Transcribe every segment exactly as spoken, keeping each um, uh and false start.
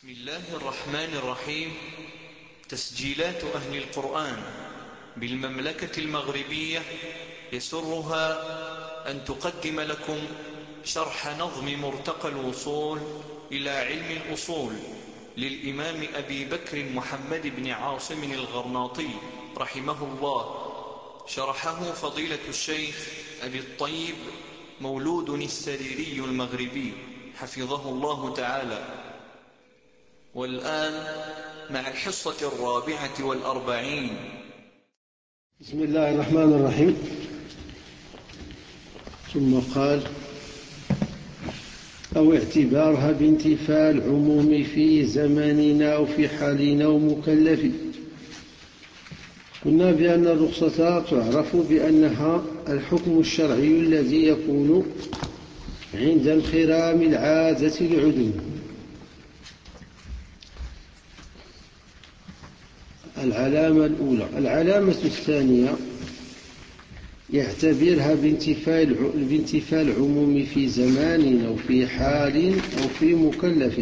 بسم الله الرحمن الرحيم. تسجيلات أهل القرآن بالمملكة المغربية يسرها أن تقدم لكم شرح نظم مرتقى الوصول إلى علم الأصول للإمام أبي بكر محمد بن عاصم الغرناطي رحمه الله، شرحه فضيلة الشيخ أبي الطيب مولود السريري المغربي حفظه الله تعالى. والآن مع الحصة الرابعة والأربعين. بسم الله الرحمن الرحيم. ثم قال: أو اعتبارها بانتفاء العموم في زماننا أو في حالنا ومكلف. قلنا بأن الرخصة تعرف بأنها الحكم الشرعي الذي يكون عند انخرام العادة لعدم. العلامة الأولى. العلامة الثانية يعتبرها بانتفاء بانتفاء العموم في زمان أو في حال أو في مكلف.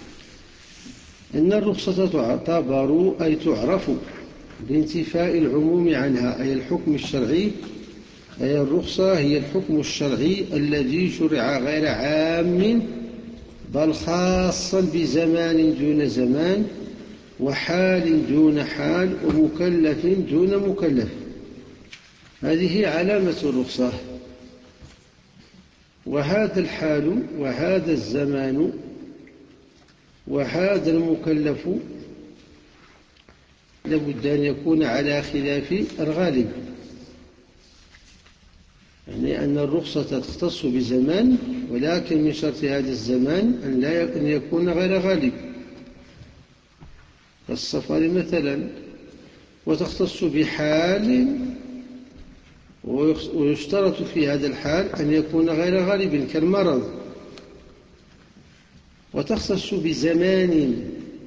إن الرخصة تعتبر أي تعرف بانتفاء العموم عنها، أي الحكم الشرعي، أي الرخصة هي الحكم الشرعي الذي شرع غير عام بل خاصا بزمان دون زمان وحال دون حال ومكلف دون مكلف. هذه علامة الرخصة. وهذا الحال وهذا الزمان وهذا المكلف لابد أن يكون على خلاف الغالب، يعني أن الرخصة تختص بزمان، ولكن من شرط هذا الزمان أن لا أن يكون غير غالب كالسفر مثلا، وتختص بحال ويشترط في هذا الحال أن يكون غير غالب كالمرض، وتختص بزمان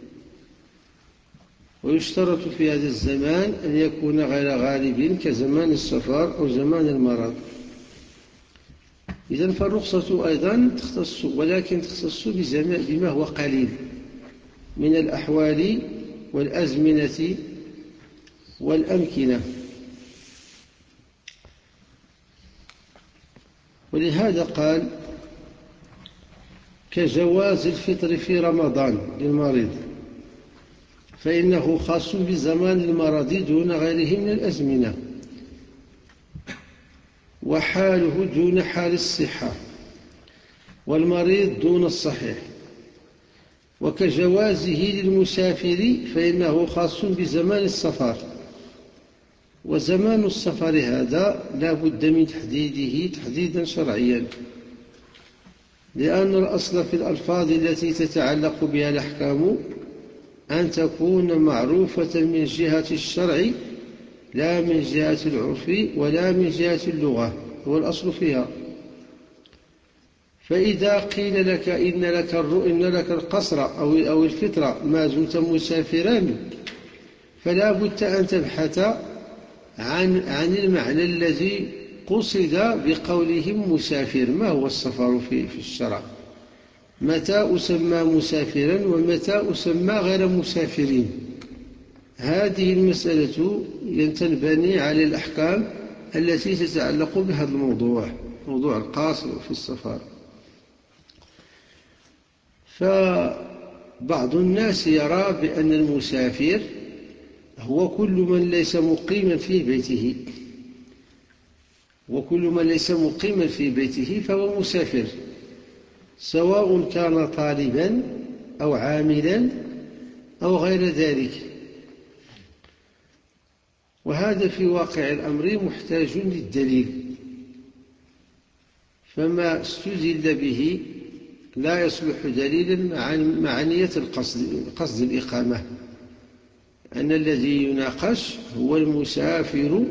ويشترط في هذا الزمان أن يكون غير غالب كزمان السفر أو زمان المرض. إذن فالرخصة أيضا تختص، ولكن تختص بزمان بما هو قليل من الأحوال والأزمنة والأمكنة. ولهذا قال: كجواز الفطر في رمضان للمريض فإنه خاص بزمان المرض دون غيره من الأزمنة، وحاله دون حال الصحة، والمريض دون الصحيح. وكجوازه للمسافر فإنه خاص بزمان السفر، وزمان السفر هذا لا بد من تحديده تحديدا شرعيا، لأن الأصل في الألفاظ التي تتعلق بها الأحكام أن تكون معروفة من جهة الشرع لا من جهة العرف ولا من جهة اللغة، هو الأصل فيها. فإذا قيل لك إن لك إن لك القصر أو أو الفطرة ما زلت مسافرا، فلا بد أن تبحث عن عن المعنى الذي قصد بقولهم مسافر. ما هو السفر في في الشرع؟ متى أسمى مسافرا ومتى أسمى غير مسافرين؟ هذه المسألة تنبني على الأحكام التي تتعلق بهذا الموضوع، موضوع القاصر في السفر. فبعض الناس يرى بأن المسافر هو كل من ليس مقيما في بيته، وكل من ليس مقيما في بيته فهو مسافر، سواء كان طالبا أو عاملا أو غير ذلك. وهذا في واقع الأمر محتاج للدليل، فما استدل به لا يصلح دليلا مع نية القصد قصد الإقامة، أن الذي يناقش هو المسافر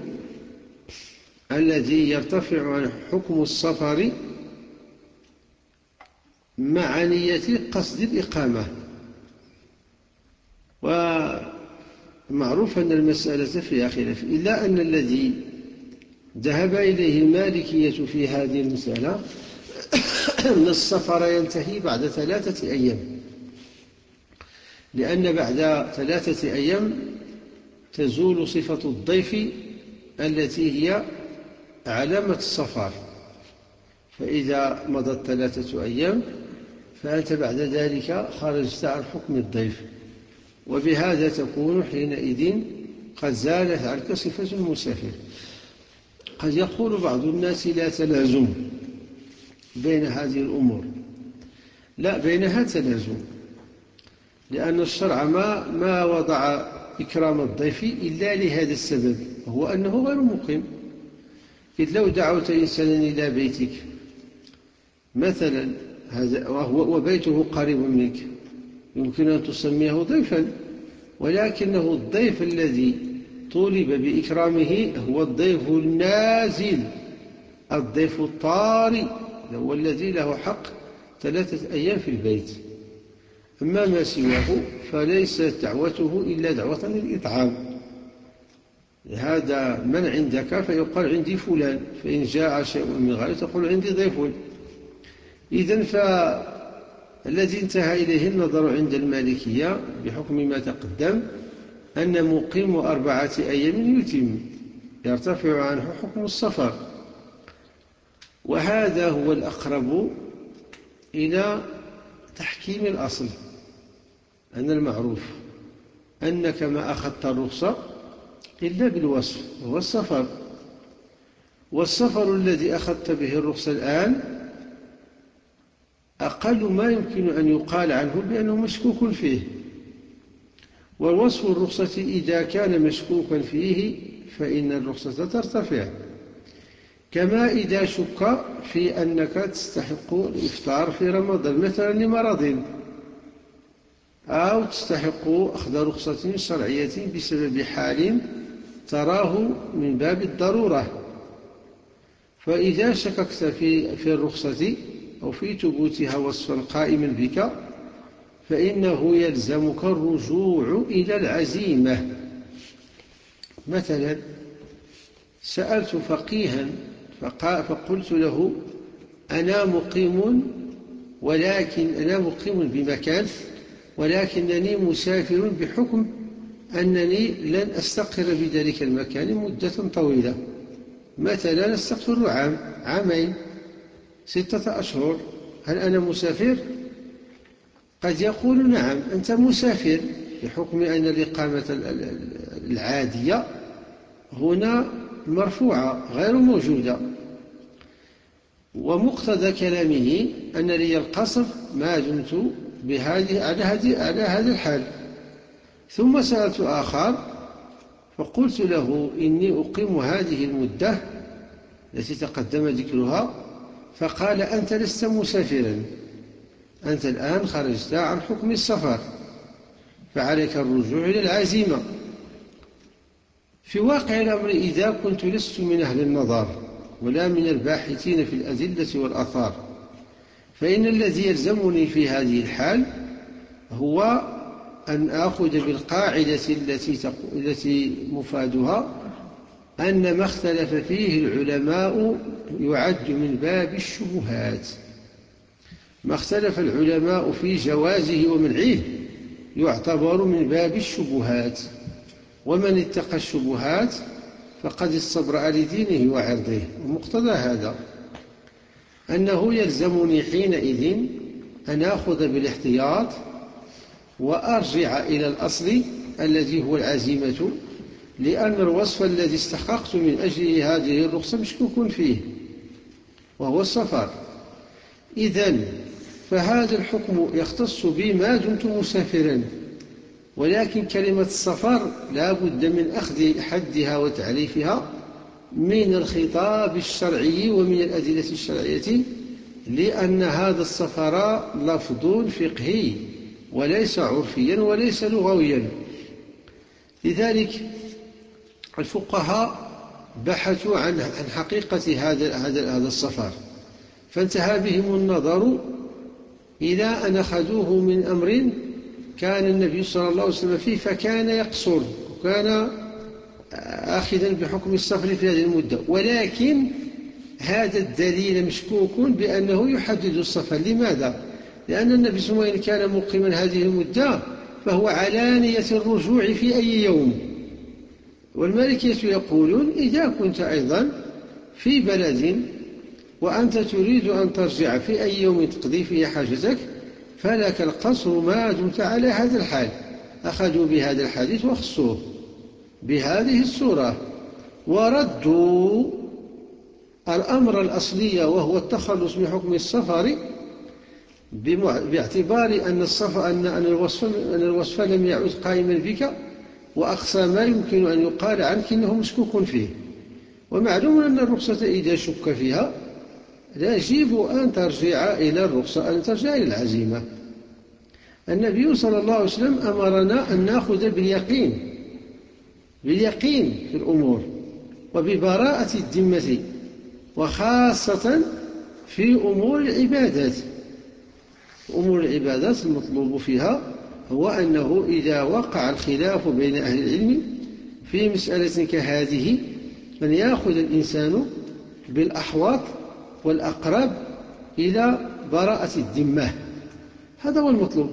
الذي يرتفع عن حكم السفر مع نية قصد الإقامة. ومعروف أن المسألة فيها خلاف، إلا أن الذي ذهب إليه المالكية في هذه المسألة أن السفر ينتهي بعد ثلاثة أيام، لأن بعد ثلاثة أيام تزول صفة الضيف التي هي علامة السفر، فإذا مضت ثلاثة أيام فأنت بعد ذلك خرجت عن حكم الضيف، وبهذا تكون حينئذ قد زالت عنك صفة المسافر. قد يقول بعض الناس لا تلازم بين هذه الأمور. لا، بينها تلازم، لأن الشرع ما, ما وضع إكرام الضيف إلا لهذا السبب، هو أنه غير مقيم. إذ لو دعوت إنسانا إلى بيتك مثلا وبيته قريب منك يمكن أن تسميه ضيفا، ولكنه الضيف الذي طولب بإكرامه هو الضيف النازل، الضيف الطارئ هو الذي له حق ثلاثة أيام في البيت. أما ما سواه فليست دعوته إلا دعوة للإطعام. هذا من عندك فيقال عندي فلان، فإن جاء شيء من غيره تقول عندي ضيف. إذن فالذي انتهى إليه النظر عند المالكية بحكم ما تقدم أن مقيم أربعة أيام يتم، يرتفع عنه حكم السفر. وهذا هو الأقرب إلى تحكيم الأصل، أن المعروف أنك ما أخذت الرخصة إلا بالوصف هو السفر، والسفر الذي أخذت به الرخصة الآن أقل ما يمكن أن يقال عنه بأنه مشكوك فيه، ووصف الرخصة إذا كان مشكوكا فيه فإن الرخصة ترتفع. كما إذا شك في أنك تستحق الإفطار في رمضان مثلا لمرض، أو تستحق أخذ رخصة شرعية بسبب حال تراه من باب الضرورة، فإذا شككت في في الرخصة أو في ثبوتها وصفا قائما بك فإنه يلزمك الرجوع إلى العزيمة. مثلا سألت فقيها فقلت له أنا مقيم، ولكن أنا مقيم بمكان ولكنني مسافر بحكم أنني لن أستقر بذلك المكان مدة طويلة، مثلا أستقر عام عامين ستة أشهر، هل أنا مسافر؟ قد يقول نعم أنت مسافر بحكم أن الإقامة العادية هنا مرفوعة غير موجودة، ومقتضى كلامه أن لي القصر ما دمت بهذه على هذه على هذا الحال. ثم سألت آخر فقلت له إني أقيم هذه المدة التي تقدم ذكرها، فقال أنت لست مسافرا، أنت الآن خرجت عن حكم السفر فعليك الرجوع إلى العزيمة. في واقع الأمر إذا كنت لست من أهل النظر ولا من الباحثين في الأدلة والآثار، فإن الذي يلزمني في هذه الحال هو أن آخذ بالقاعدة التي التي مفادها أن ما اختلف فيه العلماء يعد من باب الشبهات. ما اختلف العلماء في جوازه ومنعه يعتبر من باب الشبهات، ومن اتقى الشبهات فقد استبرأ لدينه وعرضه. ومقتضى هذا أنه يلزمني حينئذ أن آخذ بالاحتياط وأرجع إلى الأصل الذي هو العزيمة، لأن الوصف الذي استحققت من أجله هذه الرخصة مشكوك فيه وهو السفر. إذن فهذا الحكم يختص بي ما دمت مسافرا، ولكن كلمة السفر لا بد من أخذ حدها وتعريفها من الخطاب الشرعي ومن الأدلة الشرعية، لأن هذا السفر لفظ فقهي وليس عرفيا وليس لغويا. لذلك الفقهاء بحثوا عن عن حقيقة هذا هذا هذا السفر، فانتهى بهم النظر إلى أن أخذوه من أمر كان النبي صلى الله عليه وسلم فيه فكان يقصر وكان آخذا بحكم السفر في هذه المدة، ولكن هذا الدليل مشكوك بأنه يحدد السفر. لماذا؟ لأن النبي صلى الله عليه وسلم كان مقيما هذه المدة فهو علانية الرجوع في أي يوم. والمالكية يقولون إذا كنت أيضا في بلد وأنت تريد أن ترجع في أي يوم تقضي فيه حاجتك فلك القصر ما دمت على هذا الحال. أخذوا بهذا الحديث وخصوه بهذه الصورة، وردوا الأمر الأصلي وهو التخلص من حكم السفر باعتبار أن السفر أن الوصف أن الوصف لم يعد قائما بك، وأقصى ما يمكن أن يقال عنك إنه مشكوك فيه. ومعلوم أن الرخصة إذا شك فيها لا يجب أن ترجع إلى الرخصة، أن ترجع إلى العزيمة. النبي صلى الله عليه وسلم أمرنا أن نأخذ باليقين باليقين في الأمور وببراءة الذمة، وخاصة في أمور العبادات. أمور العبادات المطلوب فيها هو أنه إذا وقع الخلاف بين أهل العلم في مسألة كهذه أن يأخذ الإنسان بالأحوط والأقرب إلى براءة الذمة، هذا هو المطلوب.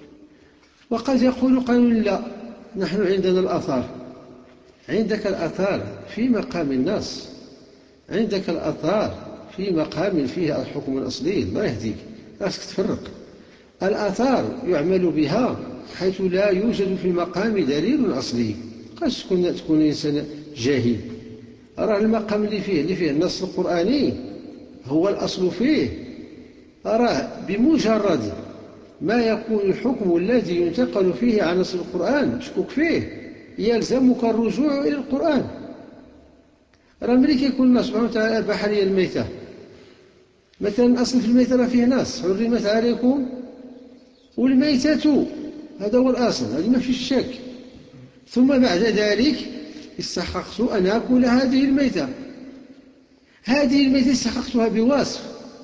وقد يقول قائل لا، نحن عندنا الآثار. عندك الآثار في مقام النص، عندك الآثار في مقام فيها الحكم الأصلي. الله يهديك، لازم تفرق. الآثار يعمل بها حيث لا يوجد في المقام دليل أصلي. قد تكون تكون إنسان جاهل، أرى المقام اللي فيه اللي فيه النص القرآني هو الأصل فيه، أراه بمجرد ما يكون الحكم الذي ينتقل فيه عن نص القرآن مشكوك فيه يلزمك الرجوع إلى القرآن. راه ملي كيكون الله سبحانه وتعالى أباح لي الميتة مثلا، الأصل في الميتة راه فيه نص حرمت عليكم والميتة، هذا هو الأصل، هذا ما فيش شك. ثم بعد ذلك استحققت أن أكل هذه الميتة. هذه الميتة استحققتها بوصف،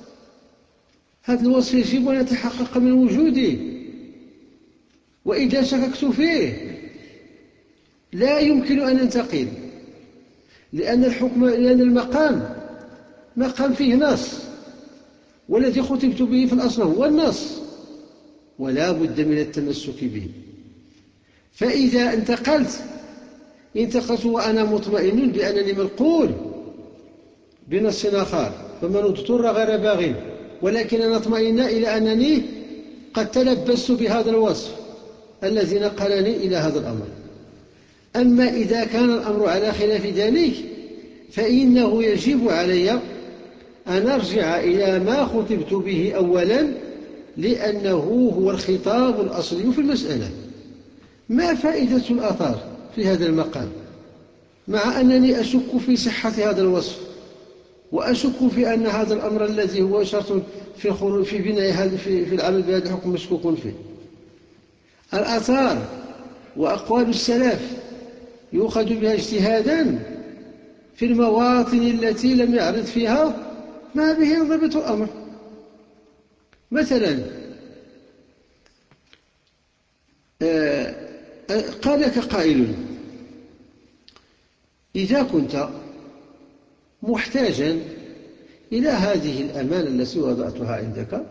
هذا الوصف يجب أن يتحقق من وجوده، وإذا شككت فيه لا يمكن أن أنتقل، لأن الحكم لأن المقام مقام فيه نص، والذي خطبت به في الأصل هو النص، ولا بد من التمسك به. فإذا انتقلت انتقلت وأنا مطمئن بأنني منقول بنص آخر، فمن اضطر غير باغ، ولكن أنا اطمئن إلى أنني قد تلبست بهذا الوصف الذي نقلني إلى هذا الأمر. أما إذا كان الأمر على خلاف ذلك فإنه يجب علي أن أرجع إلى ما خطبت به أولا، لأنه هو الخطاب الأصلي في المسألة. ما فائدة الآثار في هذا المقام مع أنني أشك في صحة هذا الوصف، وأشك في أن هذا الأمر الذي هو شرط في في بناء هذا في, في العمل بهذا الحكم مشكوك فيه. الآثار وأقوال السلف يؤخذ بها اجتهادا في المواطن التي لم يعرض فيها ما به ينضبط الأمر. مثلا قال لك قائل إذا كنت محتاجا إلى هذه الأمانة التي وضعتها عندك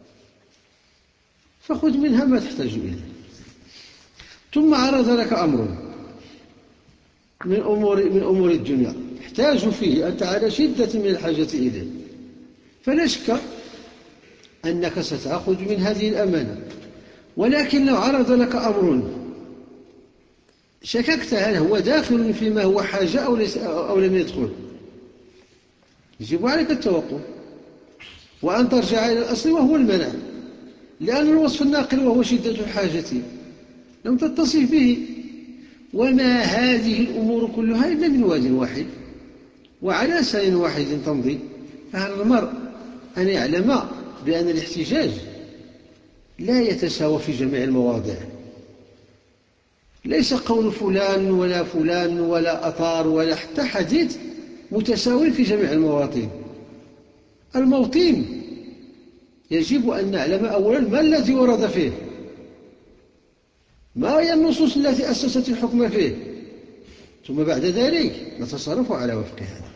فخذ منها ما تحتاج إليه، ثم عرض لك أمر من أمور, من أمور الدنيا تحتاج فيه أنت على شدة من الحاجة إليه، فلا شك أنك ستأخذ من هذه الأمانة. ولكن لو عرض لك أمر شككت هل هو داخل فيما هو حاجة أو, ليس أو لم يدخل، يجب عليك التوقف وأن ترجع إلى الأصل وهو المنع، لأن الوصف الناقل وهو شدة الحاجة لم تتصف به. وما هذه الأمور كلها إلا من واد واحد وعلى سن واحد تمضي. فعلى المرء أن يعلم بأن الاحتجاج لا يتساوى في جميع المواضع، ليس قول فلان ولا فلان ولا أثار ولا حتى حديث متساوي في جميع المواطن. الموطن يجب أن نعلم أولا ما الذي ورد فيه، ما هي النصوص التي أسست الحكم فيه، ثم بعد ذلك نتصرف على وفق هذا.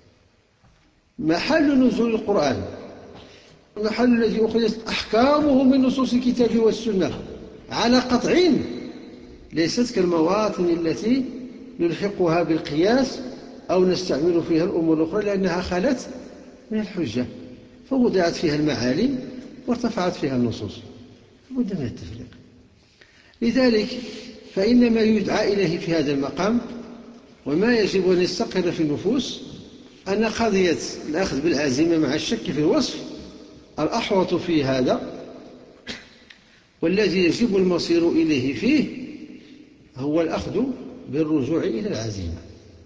محل نزول القرآن، المحل الذي أخذت أحكامه من نصوص الكتاب والسنة، على قطع، ليست كالمواطن التي نلحقها بالقياس أو نستعمل فيها الأمور الأخرى لأنها خلت من الحجة، فوضعت فيها المعالم وارتفعت فيها النصوص، لابد من التفريق. لذلك فإن ما يدعى إليه في هذا المقام وما يجب أن يستقر في النفوس أن قضية الأخذ بالعزيمة مع الشك في الوصف الأحوط في هذا والذي يجب المصير إليه فيه هو الأخذ بالرجوع إلى العزيمة.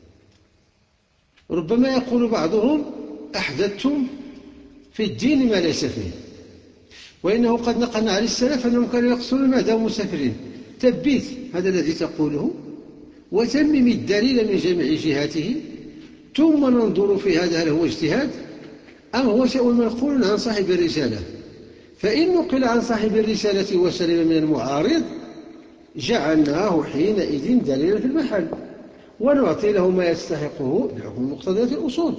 ربما يقول بعضهم أحدثتم في الدين ما ليس فيه، وإنه قد نقلنا عن السلف أنهم كانوا يقصرون ما داموا مسافرين. تبيت هذا الذي تقوله وتمم الدليل من جميع جهاته، ثم ننظر في هذا هل هو اجتهاد أم هو شيء منقول عن صاحب الرسالة. فإن نقل عن صاحب الرسالة وسلم من المعارض جعلناه حينئذ دليلا في المحل ونعطي له ما يستحقه بحكم مقتضيات الأصول.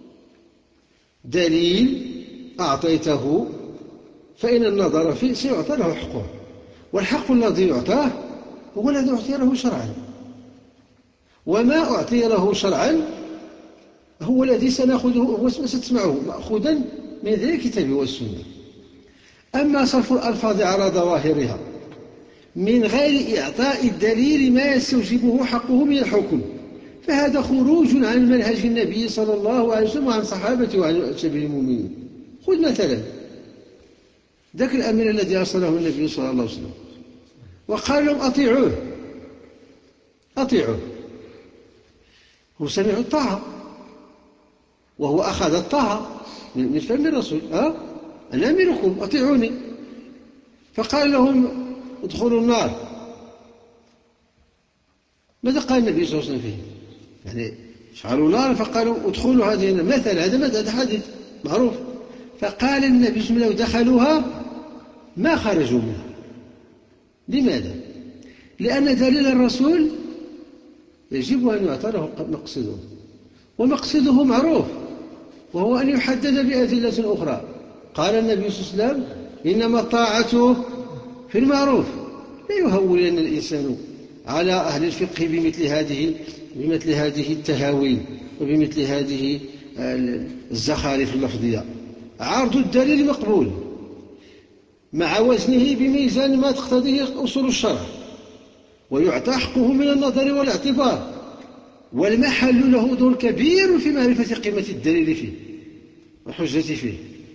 دليل أعطيته فإن النظر فيه سيعطى له حقه، والحق الذي يعطاه هو الذي أعطي له شرعا، وما أعطي له شرعا هو الذي سنأخذه وستسمعه مأخوذا من ذي الكتاب والسنة. أما صرف الألفاظ على ظواهرها من غير إعطاء الدليل ما يستوجبه حقه من الحكم فهذا خروج عن منهج النبي صلى الله عليه وسلم وعن صحابته وعن سبيل المؤمنين. خذ مثلا ذاك الأمير الذي أرسله النبي صلى الله عليه وسلم وقال لهم أطيعوه أطيعوه، هم سمعوا الطاعة وهو أخذ الطاعة من فم الرسول. أه؟ أنا أميركم أطيعوني. فقال لهم ادخلوا النار. ماذا قال النبي صلى الله عليه وسلم فيه؟ يعني شعلوا نار فقالوا ادخلوا هذه النار. مثل هذا مثل هذا حديث معروف. فقال النبي صلى الله عليه وسلم لو دخلوها ما خرجوا منها. لماذا؟ لأن دليل الرسول يجب أن يعطى له مقصده، ومقصده معروف وهو أن يحدد بأدلة أخرى. قال النبي صلى الله عليه وسلم إنما الطاعة في المعروف. لا يهولن الإنسان على أهل الفقه بمثل هذه بمثل هذه التهاوين وبمثل هذه الزخارف اللفظية. عرض الدليل مقبول مع وزنه بميزان ما تقتضيه أصول الشرع ويعطى حقه من النظر والاعتبار، والمحل له دور كبير في معرفة قيمة الدليل فيه والحجة فيه.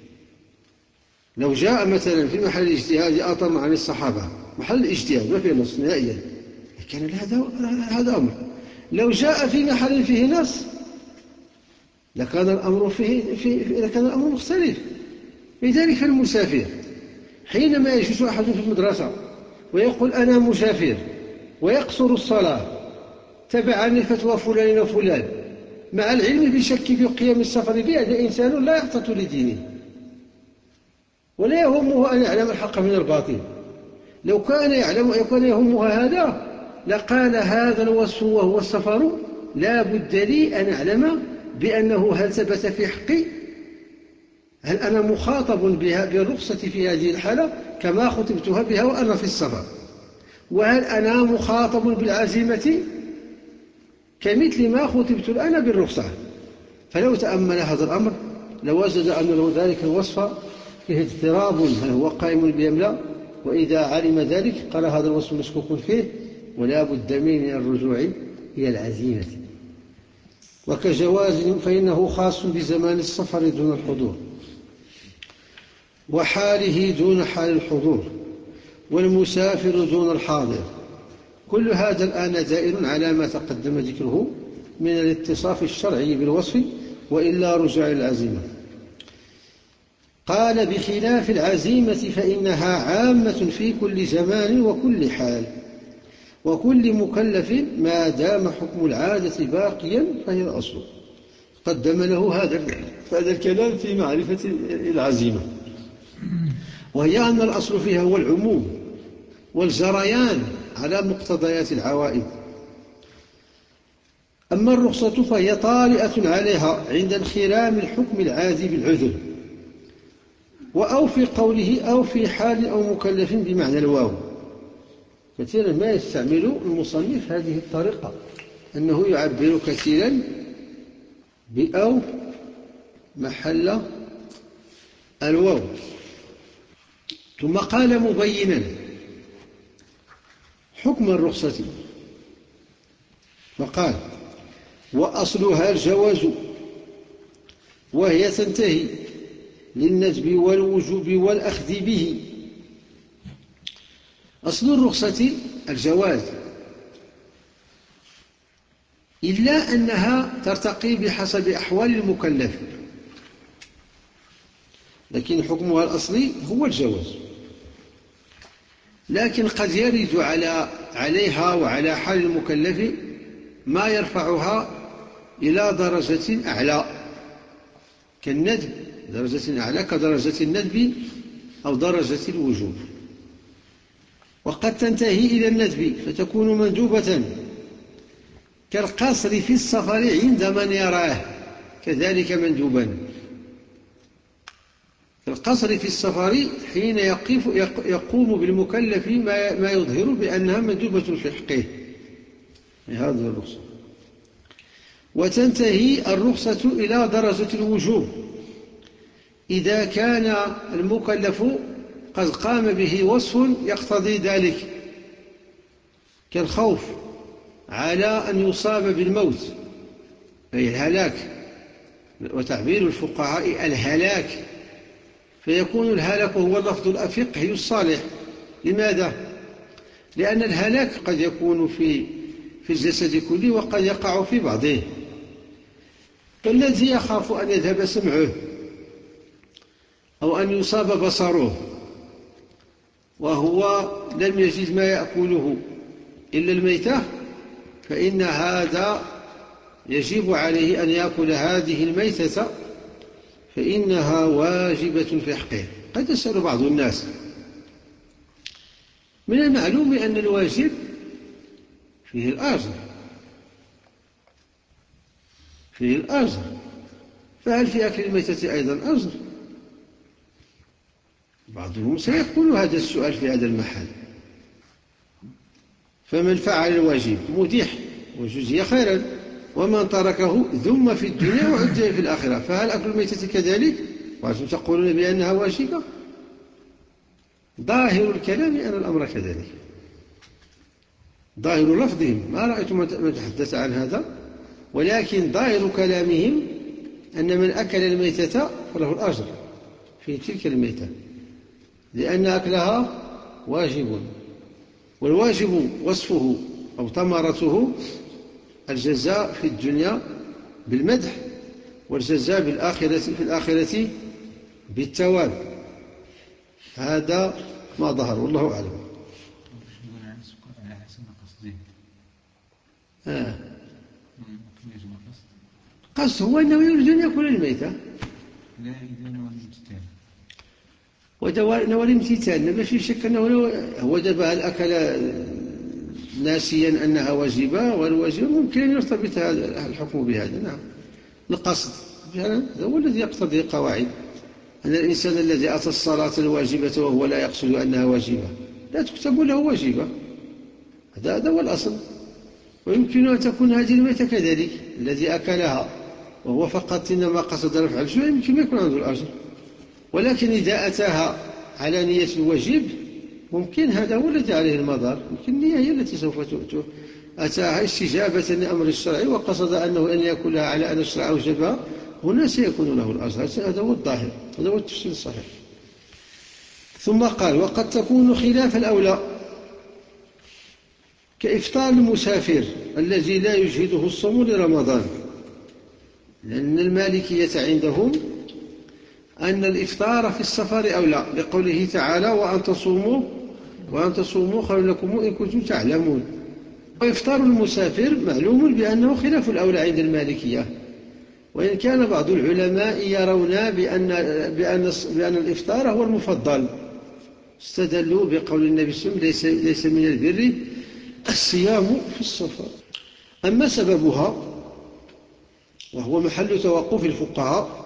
لو جاء مثلا في محل الاجتهاد أطم عن الصحابة محل الاجتهاد ما فيه نص نهائيا كان هذا هذا أمر. لو جاء في محل فيه نص لكان الأمر فيه, فيه لكان الأمر مختلف. لذلك فالمسافر حينما يجلس أحد في المدرسة ويقول أنا مسافر ويقصر الصلاة تبعا لفتوى فلان وفلان مع العلم بشك في قيام السفر به، هذا إنسان لا يحتط لدينه ولا يهمه أن يعلم الحق من الباطل. لو كان يعلم يكون يهمها هذا لقال هذا الوصف وهو السفر لا بد لي أن أعلم بأنه هل ثبت في حقي، هل أنا مخاطب بها بالرخصة في هذه الحالة كما خطبتها بها وأنا في السفر، وهل أنا مخاطب بالعزيمة كمثل ما خطبت الآن بالرخصة. فلو تأمل هذا الأمر لوجد أن له ذلك الوصف فيه اضطراب هل هو قائم بهم لا، وإذا علم ذلك قال هذا الوصف مشكوك فيه ولا بد من الرجوع إلى العزيمة. وكجواز فإنه خاص بزمان السفر دون الحضور وحاله دون حال الحضور والمسافر دون الحاضر. كل هذا الآن دائر على ما تقدم ذكره من الاتصاف الشرعي بالوصف وإلا رجع إلى العزيمة. قال بخلاف العزيمة فإنها عامة في كل زمان وكل حال وكل مكلف ما دام حكم العادة باقيا فهي الأصل. قدم له هذا هذا الكلام في معرفة العزيمة، وهي أن الأصل فيها هو العموم والجريان على مقتضيات العوائد. أما الرخصة فهي طارئة عليها عند انخرام الحكم العادي بالعذر، وأو في قوله أو في حال أو مكلف بمعنى الواو. كثيرا ما يستعمل المصنف هذه الطريقة، أنه يعبر كثيرا بأو محل الواو. ثم قال مبينا حكم الرخصة فقال: وأصلها الجواز، وهي تنتهي للندب والوجوب والأخذ به. أصل الرخصة الجواز، إلا أنها ترتقي بحسب أحوال المكلف، لكن حكمها الأصلي هو الجواز. لكن قد يرد على عليها وعلى حال المكلف ما يرفعها إلى درجة أعلى كالندب، درجة أعلى كدرجة الندب أو درجة الوجوب. وقد تنتهي إلى الندب فتكون مندوبة كالقصر في السفر عند من يراه، كذلك مندوبا. القصر في السفر حين يقف يقوم بالمكلف ما يظهر بأنها مندوبة في حقه، هذه الرخصة. وتنتهي الرخصة إلى درجة الوجوب إذا كان المكلف قد قام به وصف يقتضي ذلك، كالخوف على أن يصاب بالموت أي الهلاك، وتعبير الفقهاء الهلاك، فيكون الهلاك هو اللفظ الفقهي الصالح. لماذا؟ لأن الهلاك قد يكون في في الجسد كله وقد يقع في بعضه. فالذي يخاف أن يذهب سمعه أو أن يصاب بصره وهو لم يجد ما يأكله إلا الميتة، فإن هذا يجب عليه أن يأكل هذه الميتة، فإنها واجبة في حقه. قد يسأل بعض الناس: من المعلوم أن الواجب فيه الأجر فيه الأجر فهل في أكل الميتة أيضا أجر؟ بعضهم سيقول هذا السؤال في هذا المحل. فمن فعل الواجب مديح وجزي خيرا، ومن تركه ذم في الدنيا وعذب في الآخرة. فهل أكل الميتة كذلك؟ وأنتم تقولون بأنها واجبة؟ ظاهر الكلام أن الأمر كذلك، ظاهر لفظهم، ما رأيت من تحدث عن هذا، ولكن ظاهر كلامهم أن من أكل الميتة فله الأجر في تلك الميتة، لأن أكلها واجب، والواجب وصفه أو ثمرته الجزاء في الدنيا بالمدح، والجزاء بالآخرة في الآخرة بالثواب. هذا ما ظهر والله أعلم. آه. قصد هو أنه يريد أن يأكل الميتة، ونوى الامتثال، ما في شك أنه هو دابا الأكل ناسيا أنها واجبة، والواجب ممكن أن يرتبط هذا الحكم بهذا. نعم، القصد هذا هو الذي يقتضي قواعد أن الإنسان الذي أتى الصلاة الواجبة وهو لا يقصد أنها واجبة لا تكتب له واجبة، هذا هذا هو الأصل. ويمكن أن تكون هذه الميتة كذلك، الذي أكلها وهو فقط إنما قصد رفع الجوع يمكن ما يكون عنده الأجر، ولكن إذا أتاها على نية الواجب ممكن هذا هو الذي عليه المضار، ممكن النية هي التي سوف تؤتي، أتاها استجابة لأمر الشرع وقصد أنه أن يأكلها على أن الشرع أوجبها، هنا سيكون له الأجر. هذا هو الظاهر، هذا هو التفسير الصحيح. ثم قال: وقد تكون خلاف الأولى كإفطار المسافر الذي لا يجهده الصوم لرمضان، لأن المالكية عندهم أن الإفطار في السفر أولى، لقوله تعالى: وأن تصوموا وأن تصوموا خير لكم إن كنتم تعلمون. وإفطار المسافر معلوم بأنه خلاف الأولى عند المالكية، وإن كان بعض العلماء يرون بأن, بأن, بأن الإفطار هو المفضل، استدلوا بقول النبي صلى الله عليه وسلم: ليس, ليس من البر الصيام في السفر. أما سببها وهو محل توقف الفقهاء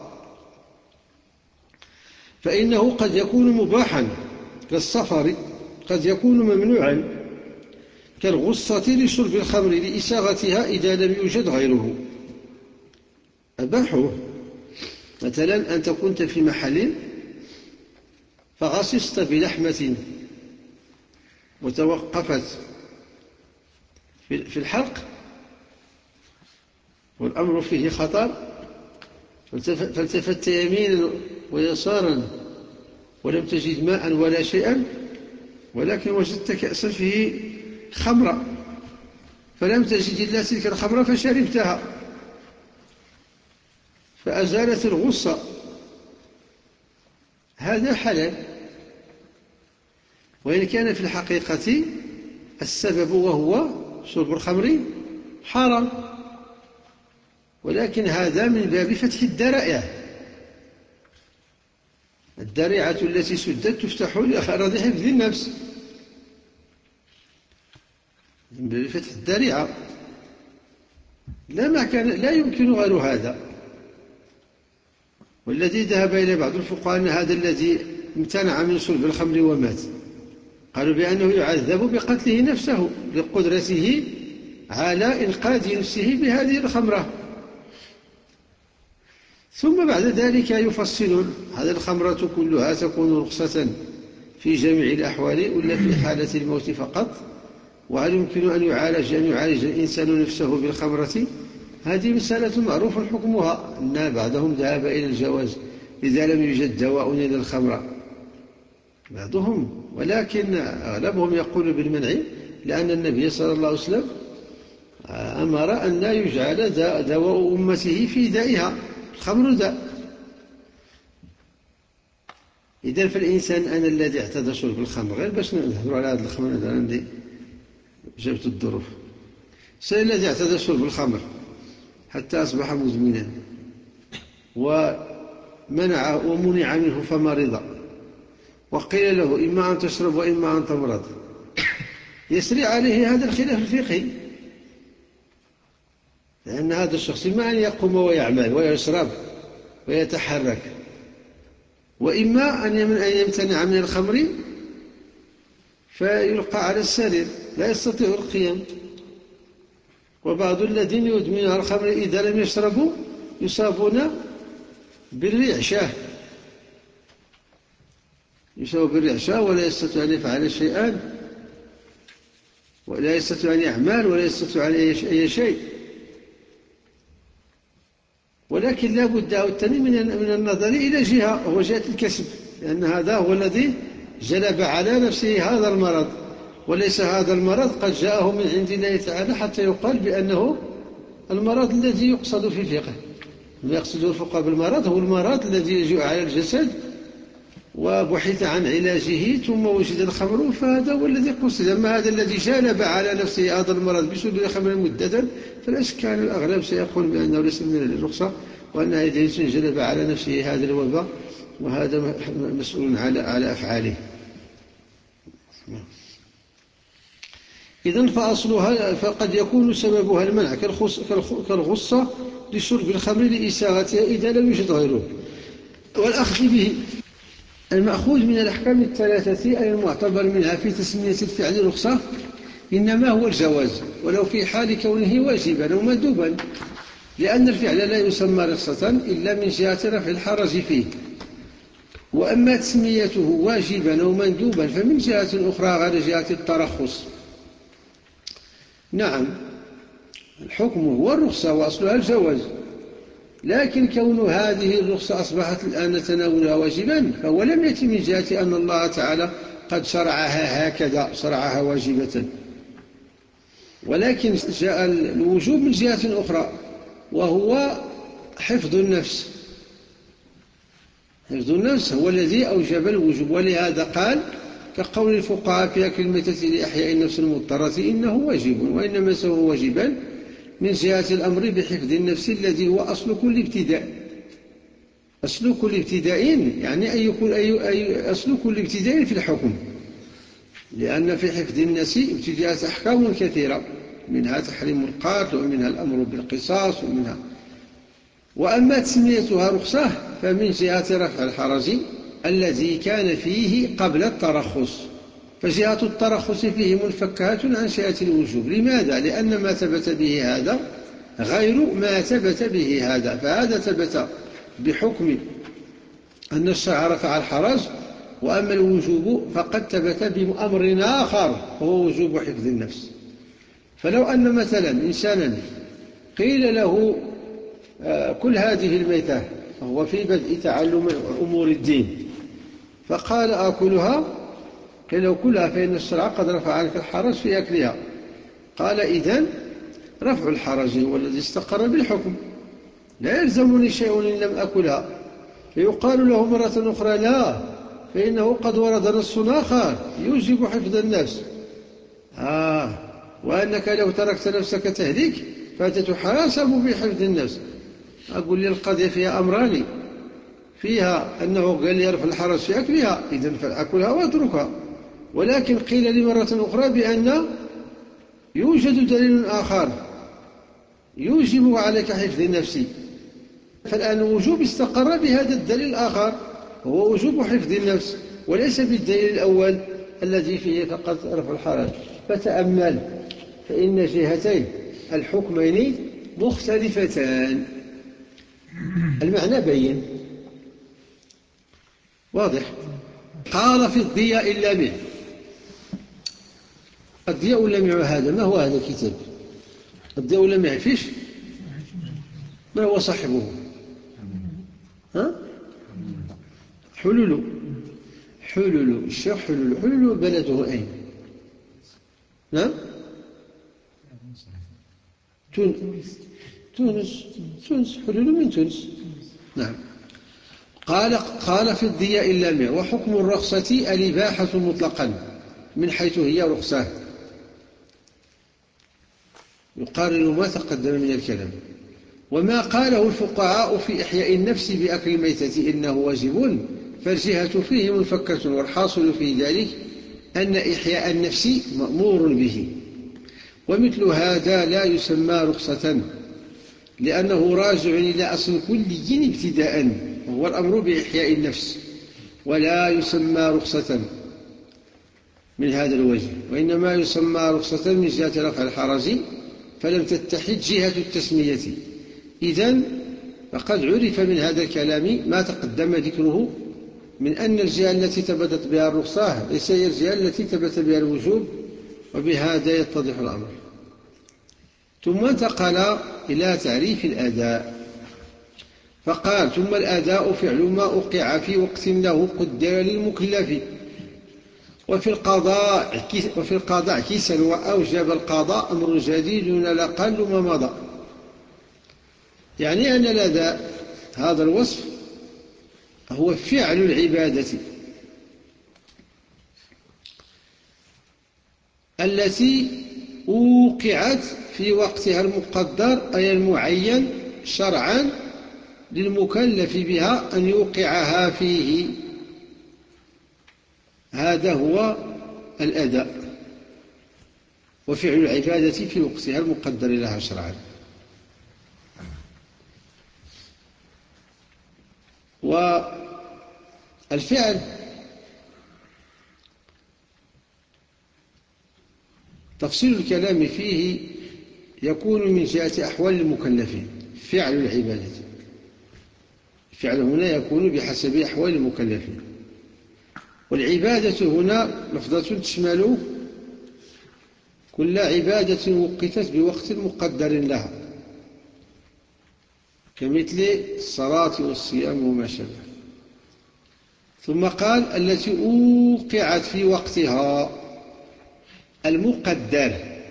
فإنه قد يكون مباحا كالسفر، قد يكون ممنوعا كالغصة لشرب الخمر لإساغتها إذا لم يوجد غيره أباحوه. مثلا أنت كنت في محل فغصصت بلحمة وتوقفت في الحلق والأمر فيه خطر، فالتفت يمينا ويسارا ولم تجد ماء ولا شيئا، ولكن وجدت كأسا فيه خمرة، فلم تجد إلا تلك الخمرة فشربتها فأزالت الغصة، هذا حلال، وإن كان في الحقيقة السبب وهو شرب الخمر حرام، ولكن هذا من باب فتح الذرائع. الذريعة التي سدت تفتح لأغراض حفظ النفس، من باب فتح الذريعة، لا مكان لا يمكن غير هذا. والذي ذهب إلى بعض الفقهاء أن هذا الذي امتنع من شرب الخمر ومات قالوا بأنه يعذب بقتله نفسه لقدرته على إنقاذ نفسه بهذه الخمرة. ثم بعد ذلك يفصلون: هذه الخمرة كلها تكون رخصة في جميع الأحوال ولا في حالة الموت فقط؟ وهل يمكن أن يعالج أن يعالج الإنسان نفسه بالخمرة؟ هذه مسألة معروف حكمها، أن بعضهم ذهب إلى الجواز إذا لم يوجد دواء إلى الخمرة، بعضهم، ولكن أغلبهم يقول بالمنع، لأن النبي صلى الله عليه وسلم أمر أن لا يجعل دواء أمته في دائها، الخمر داء. إذن فالإنسان أنا الذي اعتاد شرب الخمر، غير باش نهضروا على هذا الخمر، هذا عندي جبت الظروف، الإنسان الذي اعتاد شرب الخمر حتى أصبح مدمنا ومنع ومنع منه فمرض وقيل له إما أن تشرب وإما أن تمرض، يسري عليه هذا الخلاف الفقهي، لأن هذا الشخص إما أن يقوم ويعمل ويشرب ويتحرك، وإما أن يمتنع من الخمر فيلقى على السرير لا يستطيع القيام. وبعض الذين يدمنون الخمر إذا لم يشربوا يصابون بالرعشة، يصاب بالرعشة ولا يستطيع أن يفعل شيئا، ولا يستطيع أن يعمل ولا يستطيع أن أي شيء. ولكن لا بد التاني من النظر إلى جهة، هو جهة الكسب، لأن هذا هو الذي جلب على نفسه هذا المرض، وليس هذا المرض قد جاءه من عند الله تعالى حتى يقال بأنه المرض الذي يقصد في الفقه. ما يقصده الفقهاء بالمرض هو المرض الذي يجيء على الجسد وبحث عن علاجه ثم وجد الخمر، فهذا هو الذي قصد. أما هذا الذي جلب على نفسه هذا المرض بشرب الخمر مدة، فلا شك أن الأغلب سيقول بأنه ليس من الرخصة، وأن هذا الإنسان جلب على نفسه هذا الوباء، وهذا مسؤول على على أفعاله. إذن فأصلها فقد يكون سببها المنع كالغصة لشرب الخمر لإساغتها إذا لم يوجد غيره والأخذ به. المأخوذ من الأحكام الثلاثة أي المعتبر منها في تسمية الفعل رخصة إنما هو الجواز، ولو في حال كونه واجبا أو مندوبا، لأن الفعل لا يسمى رخصة إلا من جهة رفع الحرج فيه. وأما تسميته واجبا أو مندوبا فمن جهة أخرى غير جهة الترخص. نعم، الحكم هو الرخصة وأصلها الجواز، لكن كون هذه الرخصة أصبحت الآن نتناولها واجبا فهو لم يأتي من جهة أن الله تعالى قد شرعها هكذا، شرعها واجبة، ولكن جاء الوجوب من جهة أخرى وهو حفظ النفس. حفظ النفس هو الذي أوجب الوجوب، ولهذا قال كقول الفقهاء في أكل الميتة لإحياء النفس المضطرة إنه واجب، وإنما سوى واجبا من جهة الأمر بحفظ النفس الذي هو أصل كل ابتداء. أصل كل ابتداء يعني أي كل أي أي أصل كل ابتداء في الحكم، لأن في حفظ النفس ابتداءات أحكام كثيرة، منها تحريم القتل ومنها الأمر بالقصاص ومنها. وأما تسميتها رخصة فمن جهة رفع الحرج الذي كان فيه قبل الترخص، فجهة الترخص فيه منفكة عن جهة الوجوب. لماذا؟ لأن ما ثبت به هذا غير ما ثبت به هذا، فهذا ثبت بحكم أن الشرع رفع الحرج، وأما الوجوب فقد ثبت بأمر آخر وهو وجوب حفظ النفس. فلو أن مثلا إنسانا قيل له كل هذه الميتة وهو في بدء تعلم أمور الدين، فقال آكلها، قيل له كلها فإن الشرع قد رفع عنك الحرج في أكلها، قال إذن رفع الحرج هو الذي استقر بالحكم، لا يلزمني شيء إن لم أكلها. فيقال له مرة أخرى لا، فإنه قد ورد نص آخر يوجب حفظ النفس، آه وأنك لو تركت نفسك تهلك فأنت تحاسب بحفظ النفس. أقول لي القضية فيها أمران، فيها أنه قال لي رفع الحرج في أكلها، إذن فأكلها وأتركها، ولكن قيل لي مرة أخرى بأن يوجد دليل آخر يوجب عليك حفظ النفس، فالآن الوجوب استقر بهذا الدليل الآخر هو وجوب حفظ النفس، وليس بالدليل الأول الذي فيه فقط رفع الحرج. فتأمل، فإن جهتين الحكمين مختلفتان. المعنى بين واضح. قال في الضياء اللامع. الضياء اللامع هذا ما هو هذا الكتاب؟ الضياء اللامع فيش؟ ما هو صاحبه؟ ها؟ حلول حلول الشيخ حلول حلول بلده أين؟ نعم؟ تونس تونس تونس حلول من تونس. نعم. قال قال في الضياء اللامع: وحكم الرخصة الإباحة مطلقا من حيث هي رخصة. يقارن ما تقدم من الكلام. وما قاله الفقهاء في إحياء النفس بأكل الميتة إنه واجب فالجهة فيه منفكة، والحاصل في ذلك أن إحياء النفس مأمور به، ومثل هذا لا يسمى رخصة لأنه راجع إلى أصل كلي ابتداء وهو الأمر بإحياء النفس، ولا يسمى رخصة من هذا الوجه، وإنما يسمى رخصة من جهة رفع الحرج فلم تتحد جهة التسمية. إذن فقد عرف من هذا الكلام ما تقدم ذكره من أن الجهة التي ثبتت بها الرخصة ليس هي الجهة التي ثبت بها الوجوب، وبهذا يتضح الأمر. ثم انتقل إلى تعريف الأداء فقال: ثم الأداء فعل ما أوقع في وقت له قدر للمكلف، وفي القضاء وفي القضاء كيسا وأوجب القضاء أمر جديد لا أقل ما مضى. يعني أن الأداء هذا الوصف هو فعل العبادة التي أوقعت في وقتها المقدر أي المعين شرعا للمكلف بها أن يوقعها فيه. هذا هو الأداء، وفعل العبادة في وقتها المقدر لها شرعا. والفعل تفصيل الكلام فيه يكون من جهة أحوال المكلفين. فعل العبادة الفعل هنا يكون بحسب أحوال المكلفين، والعبادة هنا لفظة تشمل كل عبادة وقتت بوقت مقدر لها، كمثل الصلاة والصيام وما شابه. ثم قال: التي أوقعت في وقتها المقدر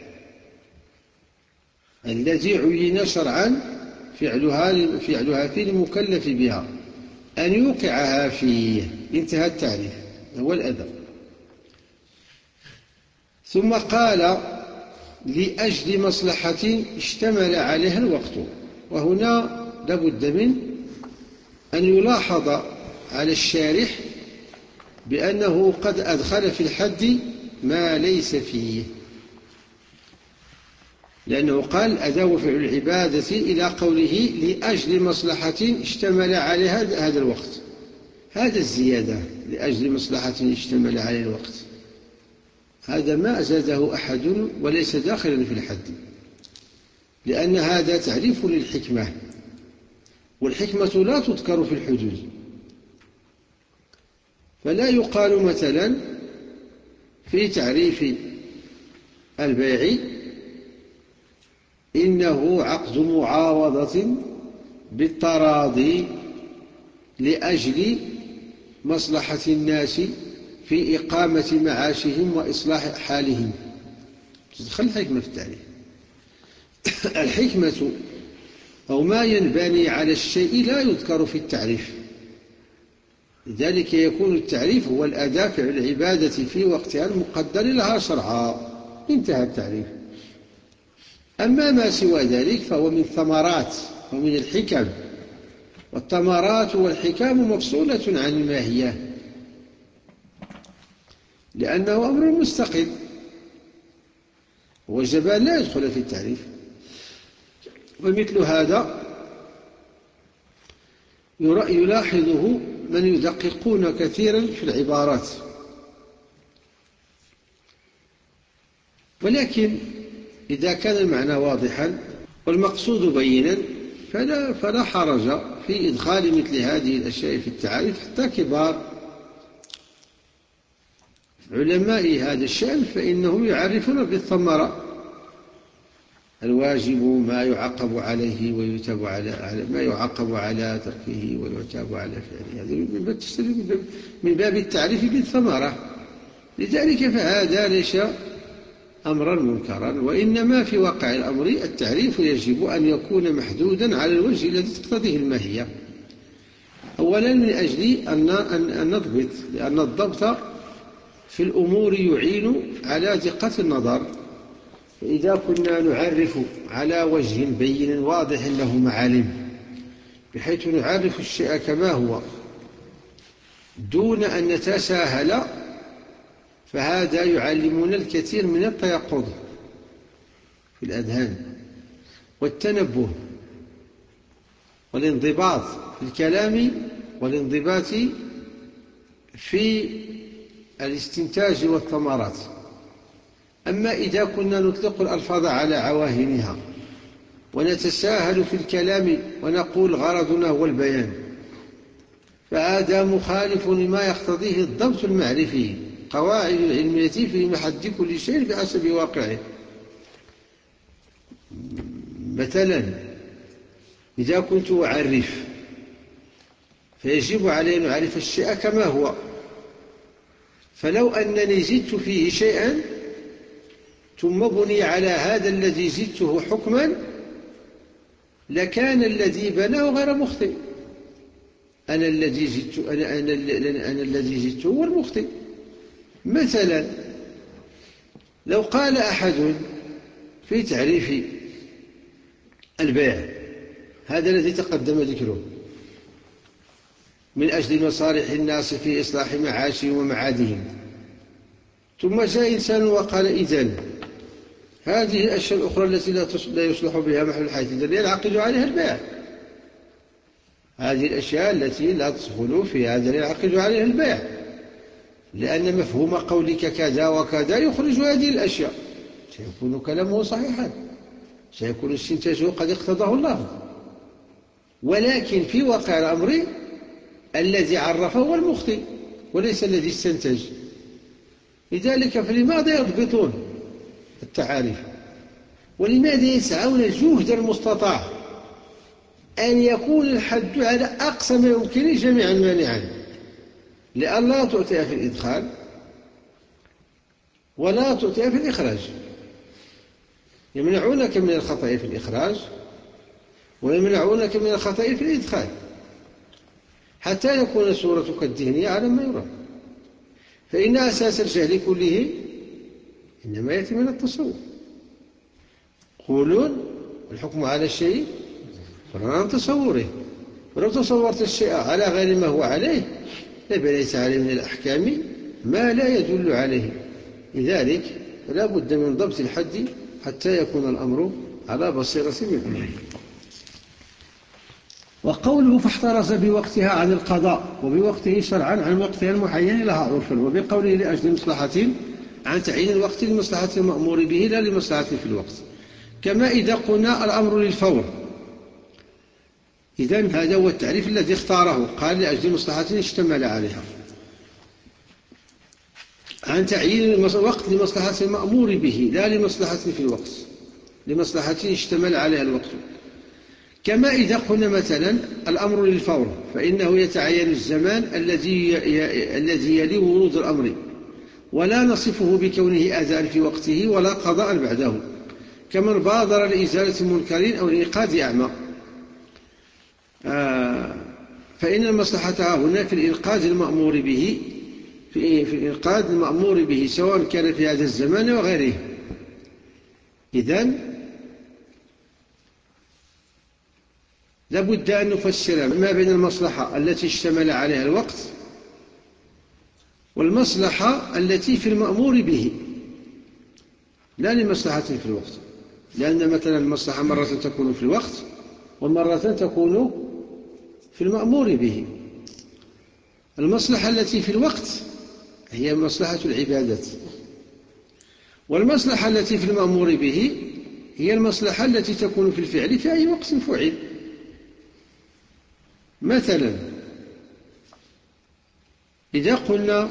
الذي عين شرعا فعلها فعلها في المكلف بها أن يوقعها فيه. انتهى التعريف، هو الأداء. ثم قال: لأجل مصلحة اشتمل عليها الوقت. وهنا لابد من أن يلاحظ على الشارح بأنه قد أدخل في الحد ما ليس فيه، لأنه قال: أداء فعل العبادة إلى قوله لأجل مصلحة اشتمل عليها هذا الوقت. هذا الزيادة لأجل مصلحة اشتمل عليه الوقت. هذا ما أزاده أحد وليس داخلا في الحد، لأن هذا تعريف للحكمة، والحكمة لا تذكر في الحدود. فلا يقال مثلا في تعريف البيع إنه عقد معاوضة بالتراضي لأجل مصلحة الناس في إقامة معاشهم وإصلاح حالهم. تدخل الحكمة في التعريف. الحكمة أو ما ينبني على الشيء لا يذكر في التعريف، لذلك يكون التعريف هو الأداة في العبادة في وقتها المقدر لها شرعا، انتهى التعريف. أما ما سوى ذلك فهو من ثمرات ومن الحكم، والثمرات والحكام مفصولة عن الماهية لأنه أمر مستقل، والجبال لا يدخل في التعريف. ومثل هذا يلاحظه من يدققون كثيرا في العبارات، ولكن إذا كان المعنى واضحا والمقصود بينا فلا, فلا حرج في إدخال مثل هذه الأشياء في التعريف. حتى كبار علماء هذا الشأن فإنهم يعرفون بالثمرة الواجب ما يعاقب عليه ويتاب على ما يعاقب على تركه ويتاب على فعله، هذا من باب التعريف بالثمرة. لذلك فهذا ليس أمرا منكرا، وإنما في واقع الأمر التعريف يجب أن يكون محدودا على الوجه الذي تقتضيه الماهية. أولا من أجل أن نضبط، لأن الضبط في الأمور يعين على دقة النظر. فإذا كنا نعرف على وجه بين واضح له معالم، بحيث نعرف الشيء كما هو دون أن نتساهل، فهذا يعلمنا الكثير من التيقظ في الأذهان والتنبه والانضباط في الكلام والانضباط في الاستنتاج والثمرات. أما إذا كنا نطلق الألفاظ على عواهنها ونتساهل في الكلام ونقول غرضنا هو البيان، فهذا مخالف لما يقتضيه الضبط المعرفي. قواعد العلمية في محد كل شيء بحسب واقعه. مثلا إذا كنت أعرف فيجب علي أن أعرف الشيء كما هو، فلو أنني زدت فيه شيئا ثم بني على هذا الذي زدته حكما لكان الذي بناه غير مخطئ. أنا الذي زدت أنا, أنا, أنا, أنا الذي زدته هو المخطئ. مثلا لو قال أحد في تعريف البيع هذا الذي تقدم ذكره من أجل مصالح الناس في إصلاح معاشهم ومعادهم، ثم جاء إنسان وقال إذن هذه الأشياء الأخرى التي لا يصلح بها محل الحياة إذن ينعقد عليها البيع، هذه الأشياء التي لا تدخل في هذا ينعقد عليها البيع، لأن مفهوم قولك كذا وكذا يخرج هذه الأشياء، سيكون كلامه صحيحا، سيكون استنتاجه قد اقتضاه الله. ولكن في واقع الأمر الذي عرفه هو المخطئ وليس الذي استنتج. لذلك فلماذا يضبطون التعاريف؟ ولماذا يسعون الجهد المستطاع أن يكون الحد على أقصى ما يمكن جميعا مانعا، لئلا تؤتي في الإدخال ولا تؤتي في الإخراج. يمنعونك من الخطأ في الإخراج ويمنعونك من الخطأ في الإدخال حتى يكون صورتك الذهنية على ما يرام. فإن أساس الجهل كله إنما يأتي من التصور. يقولون الحكم على الشيء فرنا عن تصوره، ولو تصورت الشيء على غير ما هو عليه ليس عليه من الأحكام ما لا يدل عليه. لذلك فلا بد من ضبط الحد حتى يكون الأمر على بصيرة منه. وقوله فاحترز بوقتها عن القضاء وبوقته شرعا عن وقتها المحين لها عرفا، وبقوله لأجل مصلحة عن تعيين الوقت لمصلحة المأمور به لا لمصلحة في الوقت. كما إذا قلنا الأمر للفور، إذن هذا هو التعريف الذي اختاره، قال لأجل مصلحة اشتمل عليها. عن تعيين الوقت لمصلحة المأمور به لا لمصلحة في الوقت، لمصلحة اشتمل عليها الوقت. كما إذا قلنا مثلا الأمر للفور، فإنه يتعين الزمان الذي الذي يلي ورود الأمر، ولا نصفه بكونه أداء في وقته ولا قضاء بعده، كمن بادر لإزالة منكرين أو لإنقاذ أعمى. آه فإن المصلحة هنا في الإنقاذ المأمور به، في, في الإنقاذ المأمور به سواء كان في هذا الزمان وغيره. إذن لابد أن نفسر ما بين المصلحة التي اشتمل عليها الوقت والمصلحة التي في المأمور به لا لمصلحة في الوقت، لأن مثلا المصلحة مرة تكون في الوقت ومرة تكون في المأمور به. المصلحة التي في الوقت هي مصلحة العبادة، والمصلحة التي في المأمور به هي المصلحة التي تكون في الفعل في أي وقت فعل. مثلا إذا قلنا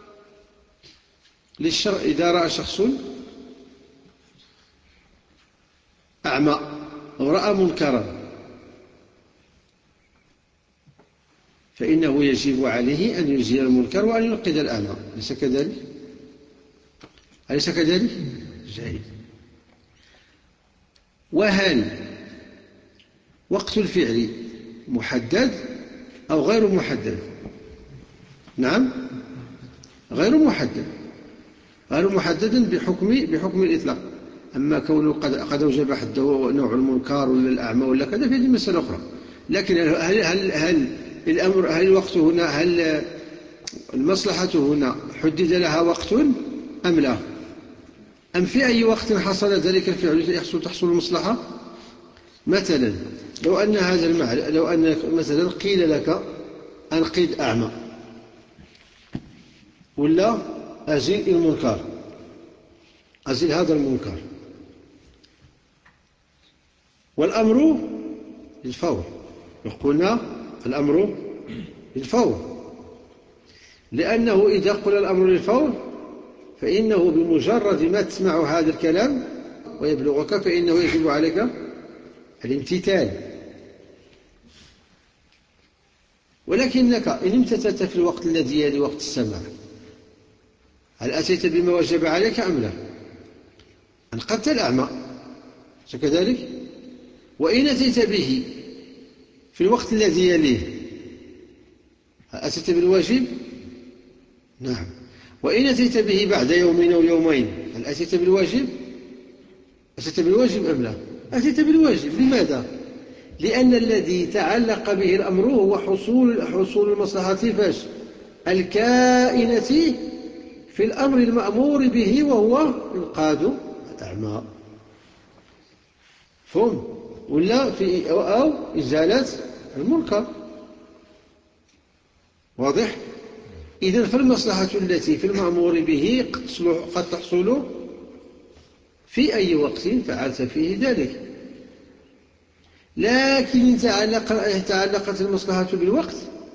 للشرع إذا رأى شخص أعمى أو رأى منكرا فإنه يجب عليه أن يزيل المنكر وأن ينقذ الأعمى، أليس كذلك؟ أليس كذلك؟ جيد. وهل وقت الفعل محدد أو غير محدد؟ نعم، غير محدد، غير محدد بحكم بحكم الإطلاق. أما كونه قد قد أوجب حده نوع المنكر ولا الأعمى ولا كذا فهذه مسألة أخرى. لكن هل هل هل الأمر هل الوقت هنا هل المصلحة هنا حدد لها وقت أم لا؟ أم في أي وقت حصل ذلك الفعل يحصل تحصل المصلحة؟ مثلا لو أن هذا المعنى لو أن مثلا قيل لك أنقذ أعمى ولا أزيل المنكر، أزيل هذا المنكر، والأمر للفور، قلنا الأمر للفور، لأنه إذا قل الأمر للفور فإنه بمجرد ما تسمع هذا الكلام ويبلغك فإنه يجب عليك الامتثال. ولكنك إن امتثلت في الوقت الذي يلي وقت السماع هل أتيت بما وجب عليك أم لا؟ أنقذت الأعمى كذلك. وإن أتيت به في الوقت الذي يليه هل أتيت بالواجب؟ نعم. وإن أتيت به بعد يومين أو يومين هل أتيت بالواجب؟ أتيت بالواجب أم لا؟ أتيت بالواجب. لماذا؟ لأن الذي تعلق به الأمر هو حصول حصول المصلحة فاش الكائنة في الأمر المأمور به وهو إنقاذ الأعمى، فهم؟ ولا في أو إزالة المنكر. واضح؟ إذن فالمصلحة التي في المأمور به قد تحصل في أي وقت فعلت فيه ذلك. لكن إن تعلق تعلقت المصلحة بالوقت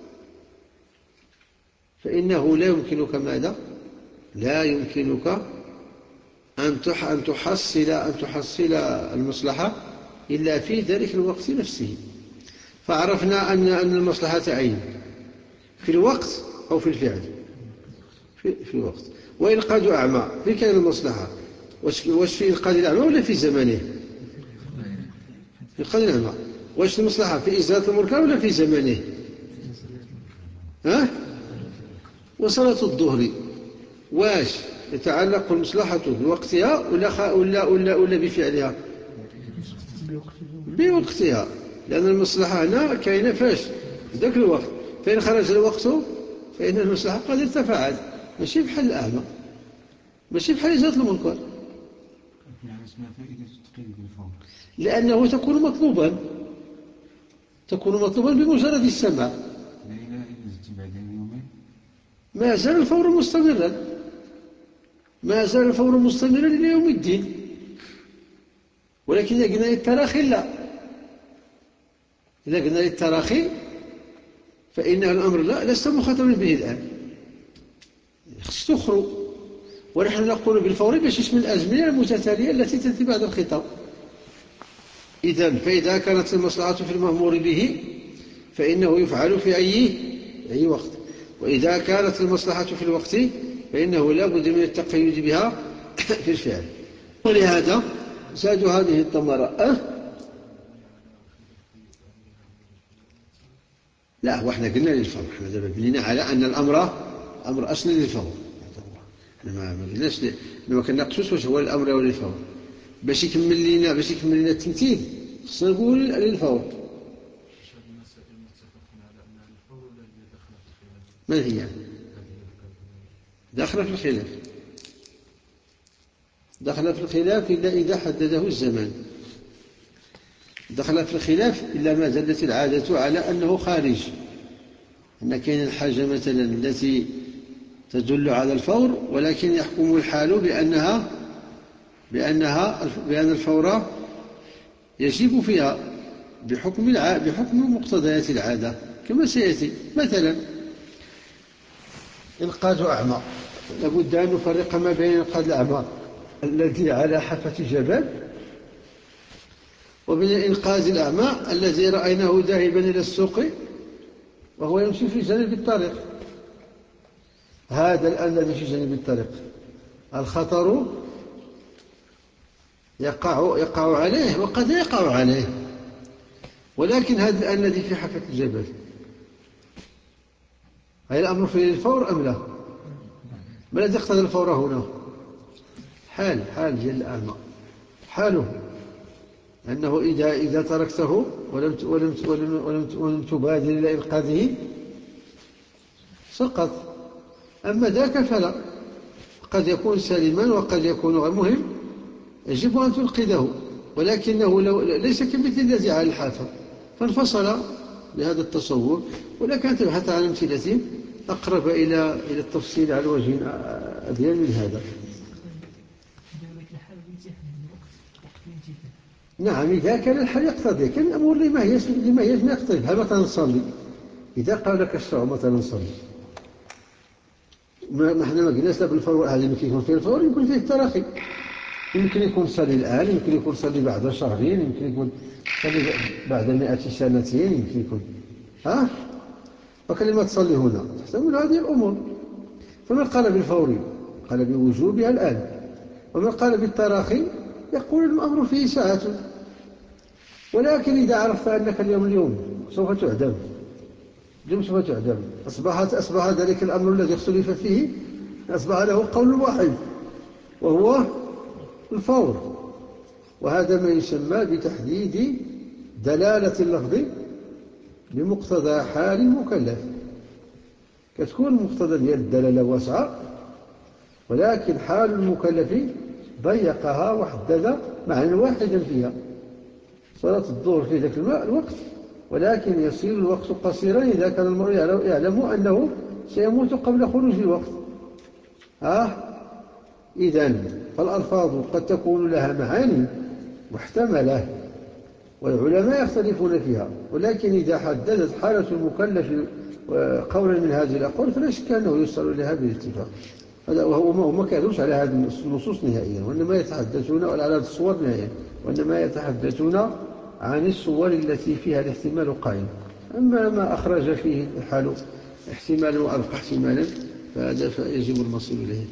فإنه لا يمكنك ماذا؟ لا يمكنك أن أن تحصل أن تحصل المصلحة إلا في ذلك الوقت نفسه. فعرفنا أن أن المصلحة عين في الوقت أو في الفعل في, في الوقت. وإنقاذ أعمى في كان المصلحة واش في إنقاذ الأعمى ولا في زمنه؟ في إنقاذ الأعمى. واش المصلحة في إزالة المنكر ولا في زمنه؟ ها؟ وصلاة الظهر واش يتعلق المصلحة بوقتها ولا ولا ولا ولا بفعلها؟ بوقتها، لأن المصلحة هنا كاينة فاش ذاك الوقت. فإن خرج الوقت فإن المصلحة قد ارتفعت، ماشي بحال الأعمى، ماشي بحال إزالة المنكر، لأنه تكون مطلوبا تكون مطلوبا بمجرد السمع. ما زال الفور مستمرا، ما زال الفور مستمرا إلى يوم الدين. ولكن إذا قلنا للتراخي لا، إذا قلنا للتراخي فإن الأمر لا لست مخاطبا به الآن، خص تخرج. ونحن نقول بالفور باش اسم الأزمنة المتتالية التي تأتي بعد الخطاب. إذن فإذا كانت المصلحة في المأمور به فإنه يفعل في أي أي وقت، وإذا كانت المصلحة في الوقت فإنه لا بد من التقيد بها في الفعل. ولهذا زادوا هذه الثمرة. أه؟ لا، وإحنا قلنا للفور، إحنا دابا بنينا على أن الأمر أمر أصلي للفور. إحنا ما قلناش، ما كنناقشوش واش هو الأمر ولا الفور. باش يكمل لنا باش يكمل لنا التمثيل خصنا نقول للفور. ما هي داخلة في الخلاف؟ دخل في الخلاف إلا إذا حدده الزمان. دخل في الخلاف إلا ما دلت العادة على أنه خارج، أن كاين الحاجة مثلا التي تدل على الفور، ولكن يحكم الحال بأنها بأنها بأن الفور يجب فيها بحكم الع... بحكم مقتضيات العادة كما سيأتي. مثلا إنقاذ أعمى، لابد أن نفرق ما بين إنقاذ الأعمى الذي على حافة جبل وبين إنقاذ الأعمى الذي رأيناه ذاهبا إلى السوق وهو يمشي في جانب الطريق. هذا الآن الذي في جانب الطريق الخطر يقع يقع عليه وقد يقع عليه، ولكن هذا الآن الذي في حافة الجبل هل الأمر فيه الفور أم لا؟ ما الذي اقتضى الفور هنا؟ حال حال ديال الأعمى، حاله أنه إذا إذا تركته ولم ولم ولم ولم, ولم تبادر إلى إنقاذه سقط. أما ذاك فلا، قد يكون سالما وقد يكون غير مهم، يجب أن تنقذه، ولكنه لو ليس كمثل الذي على الحافة، فانفصل بهذا التصور. ولكن تبحث عن أمثلة أقرب إلى إلى التفصيل على وجه أبين من هذا. نعم، إذا كان الحال يقتضي، كان الأمور اللي ما هيش اللي ما هيش ما يقتضي. بحال مثلا نصلي، إذا قال لك الشرع مثلا نصلي، ما احنا ما قلناش لا بالفور، هذا يمكن يكون فيه الفور، يمكن فيه التراخي. يمكن يكون صلي الآن، يمكن يكون صلي بعد شهرين، يمكن يكون صلي بعد مئة سنتين، يمكن يكون ها. وكلمة تصلي هنا تحتمل هذه الأمور. فمن قال بالفور قال بوجوبها الآن، ومن قال بالتراخي يقول الأمر فيه ساعة. ولكن إذا عرفت أنك اليوم اليوم سوف تعدم، اليوم سوف تعدم، أصبحت أصبح ذلك الأمر الذي اختلف فيه أصبح له قول واحد وهو الفور. وهذا ما يسمى بتحديد دلالة اللفظ بمقتضى حال المكلف. كتكون مقتضى ديال الدلالة واسعة، ولكن حال المكلف ضيقها وحدد معنى واحدا فيها. صلاة الظهر في ذاك الوقت، ولكن يصير الوقت قصيرا إذا كان المرء يعلم أنه سيموت قبل خروج الوقت. آه إذن فالألفاظ قد تكون لها معاني محتملة والعلماء يختلفون فيها، ولكن إذا حددت حالة المكلف قولا من هذه الأقوال فلا شك أنه يوصل إليها بالاتفاق. هذا وهو ما كانوش على هذه النصوص نهائيا، وإنما يتحدثون على هذه الصور نهائيا، وإنما يتحدثون عن الصور التي فيها الاحتمال قائم. أما ما أخرج فيه الحال احتمالا وأبقى احتمالا فهذا فيجب المصير إليه.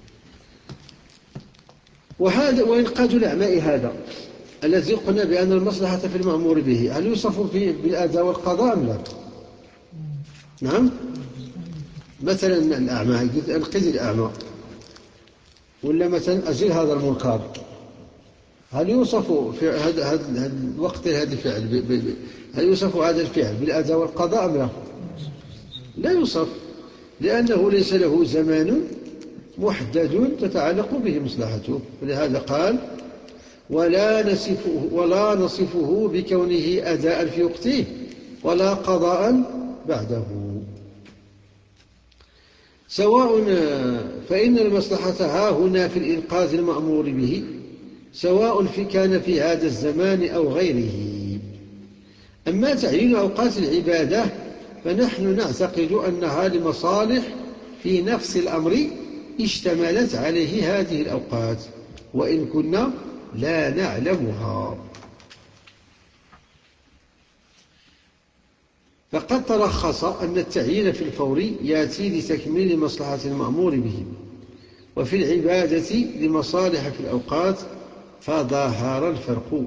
وهذا وإنقاذ الأعماء هذا الذي قلنا بأن المصلحة في المأمور به هل يوصف فيه بالأداء والقضاء أم لا؟ نعم. مثلا الأعمى أنقذ الأعمى، ولا مثلا أزيل هذا المنكر، هل يوصف في هذا هذا الوقت هذا الفعل هل يوصف هذا الفعل بالأداء والقضاء أم لا؟ لا يوصف، لأنه ليس له زمان محدد تتعلق به مصلحته. ولهذا قال ولا نصفه ولا نصفه بكونه أداء في وقته ولا قضاء بعده. سواء فإن المصلحة ها هنا في الإنقاذ المأمور به، سواء في كان في هذا الزمان أو غيره. أما تعيين أوقات العبادة فنحن نعتقد أنها لمصالح في نفس الأمر اشتملت عليه هذه الأوقات، وإن كنا لا نعلمها. فقد ترخص أن التعيين في الفور يأتي لتكميل مصلحة المأمور به، وفي العبادة لمصالح في الأوقات، فظهر الفرق.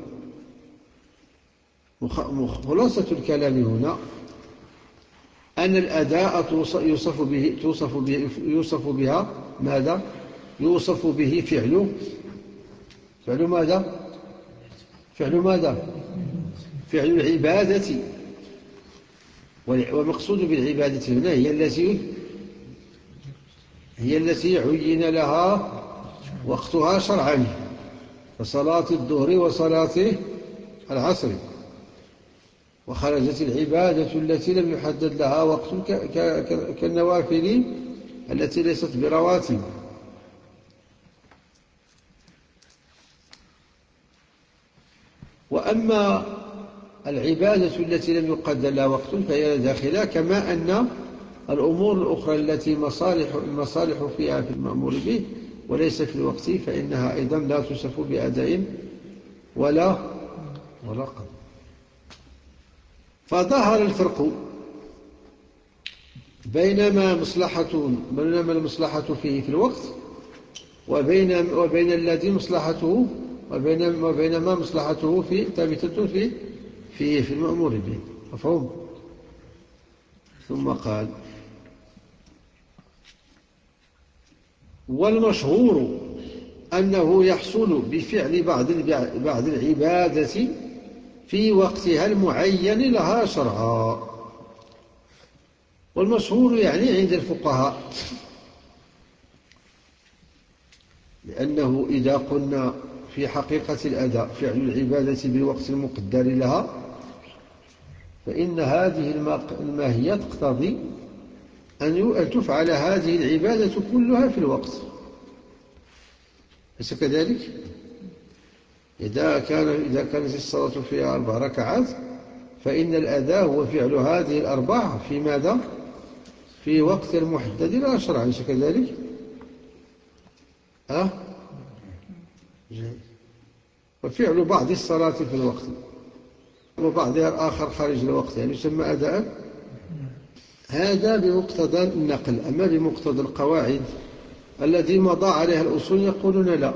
خلاصة الكلام هنا أن الأداء يوصف به توصف به يوصف بها ماذا؟ يوصف به فعل فعل ماذا؟ فعل ماذا؟ فعل العبادة. والمقصود بالعبادة هنا هي التي هي التي عين لها وقتها شرعا، كصلاة الظهر وصلاة العصر. وخرجت العبادة التي لم يحدد لها وقت كالنوافل التي ليست برواتب. وأما العبادة التي لم يقدر لها وقت فهي داخلة، كما أن الأمور الأخرى التي مصالح المصالح فيها في المأمور به وليس في الوقت فإنها أيضا لا توصف بأداء ولا ولا قدر. فظهر الفرق بينما مصلحة بينما المصلحة فيه في الوقت وبين وبين الذي مصلحته وبين وبينما مصلحته في ثابتة في في في المأمور به. مفهوم؟ ثم قال: والمشهور أنه يحصل بفعل بعض بعض العبادة في وقتها المعين لها شرعا. والمشهور يعني عند الفقهاء، لأنه إذا قلنا في حقيقة الأداء فعل العبادة بالوقت المقدر لها، فإن هذه الماهية تقتضي أن تفعل هذه العبادة كلها في الوقت، أليس كذلك؟ إذا كان إذا كانت الصلاة فيها أربع ركعات فإن الأداء هو فعل هذه الأربع في ماذا؟ في وقت المحدد لا شرعا، أليس كذلك؟ أه؟ وفعل بعض الصلاة في الوقت وبعضها الآخر خارج الوقت يعني يسمى أداء. هذا بمقتضى النقل. أما بمقتضى القواعد الذي مضى عليها الأصول يقولون لا.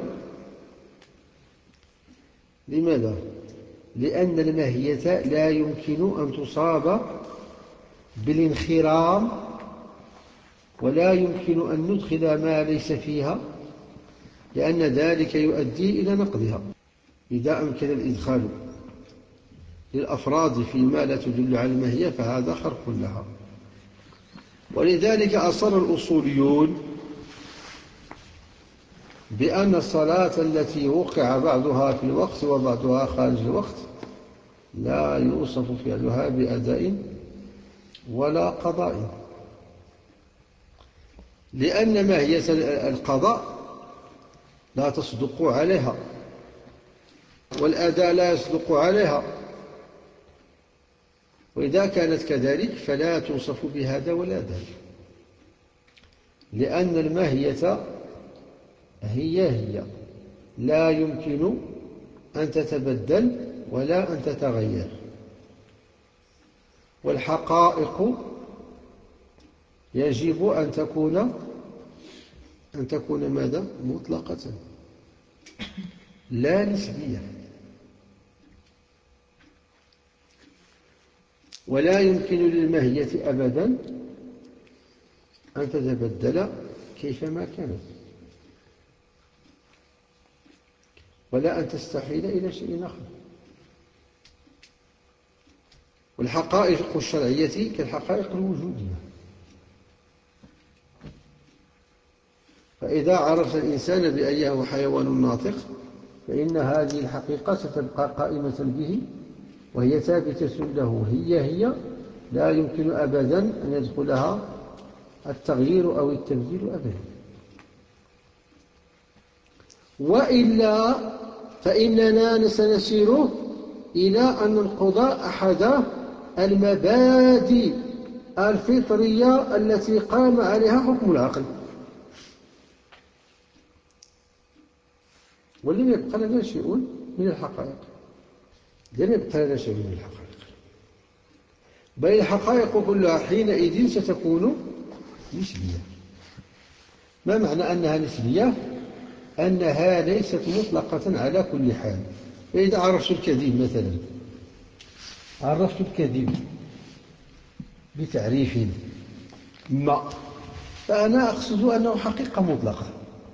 لماذا؟ لأن الماهية لا يمكن أن تصاب بالانخرام، ولا يمكن أن ندخل ما ليس فيها، لأن ذلك يؤدي إلى نقضها. إذا أمكن الإدخال للأفراد فيما لا تدل على الماهية فهذا خرق لها. ولذلك أصر الأصوليون بأن الصلاة التي وقع بعضها في الوقت وبعضها خارج الوقت لا يوصف فعلها بأداء ولا قضاء، لأن ماهية القضاء لا تصدق عليها والأداء لا يصدق عليها. وإذا كانت كذلك فلا توصف بهذا ولا ذاك، لأن الماهية هي هي لا يمكن أن تتبدل ولا أن تتغير. والحقائق يجب أن تكون أن تكون ماذا؟ مطلقة لا نسبية. ولا يمكن للماهية أبدا أن تتبدل كيفما كانت، ولا أن تستحيل إلى شيء آخر. والحقائق الشرعية كالحقائق الوجودية. فإذا عرف الإنسان بأنه حيوان ناطق فإن هذه الحقيقة ستبقى قائمة به وهي ثابتة له، هي هي لا يمكن أبدا أن يدخلها التغيير أو التبديل أبدا. وإلا فإننا سنسير إلى أن ننقض أحد المبادئ الفطرية التي قام عليها حكم العقل، ولن يبقى لنا شيء من الحقائق، لن يبقى لنا شيء من الحقائق، بل الحقائق كلها حينئذ ستكون نسبية. ما معنى أنها نسبية؟ أنها ليست مطلقة على كل حال. فإذا عرفت الكذب مثلا، عرفت الكذب بتعريف ما، فأنا أقصد أنه حقيقة مطلقة،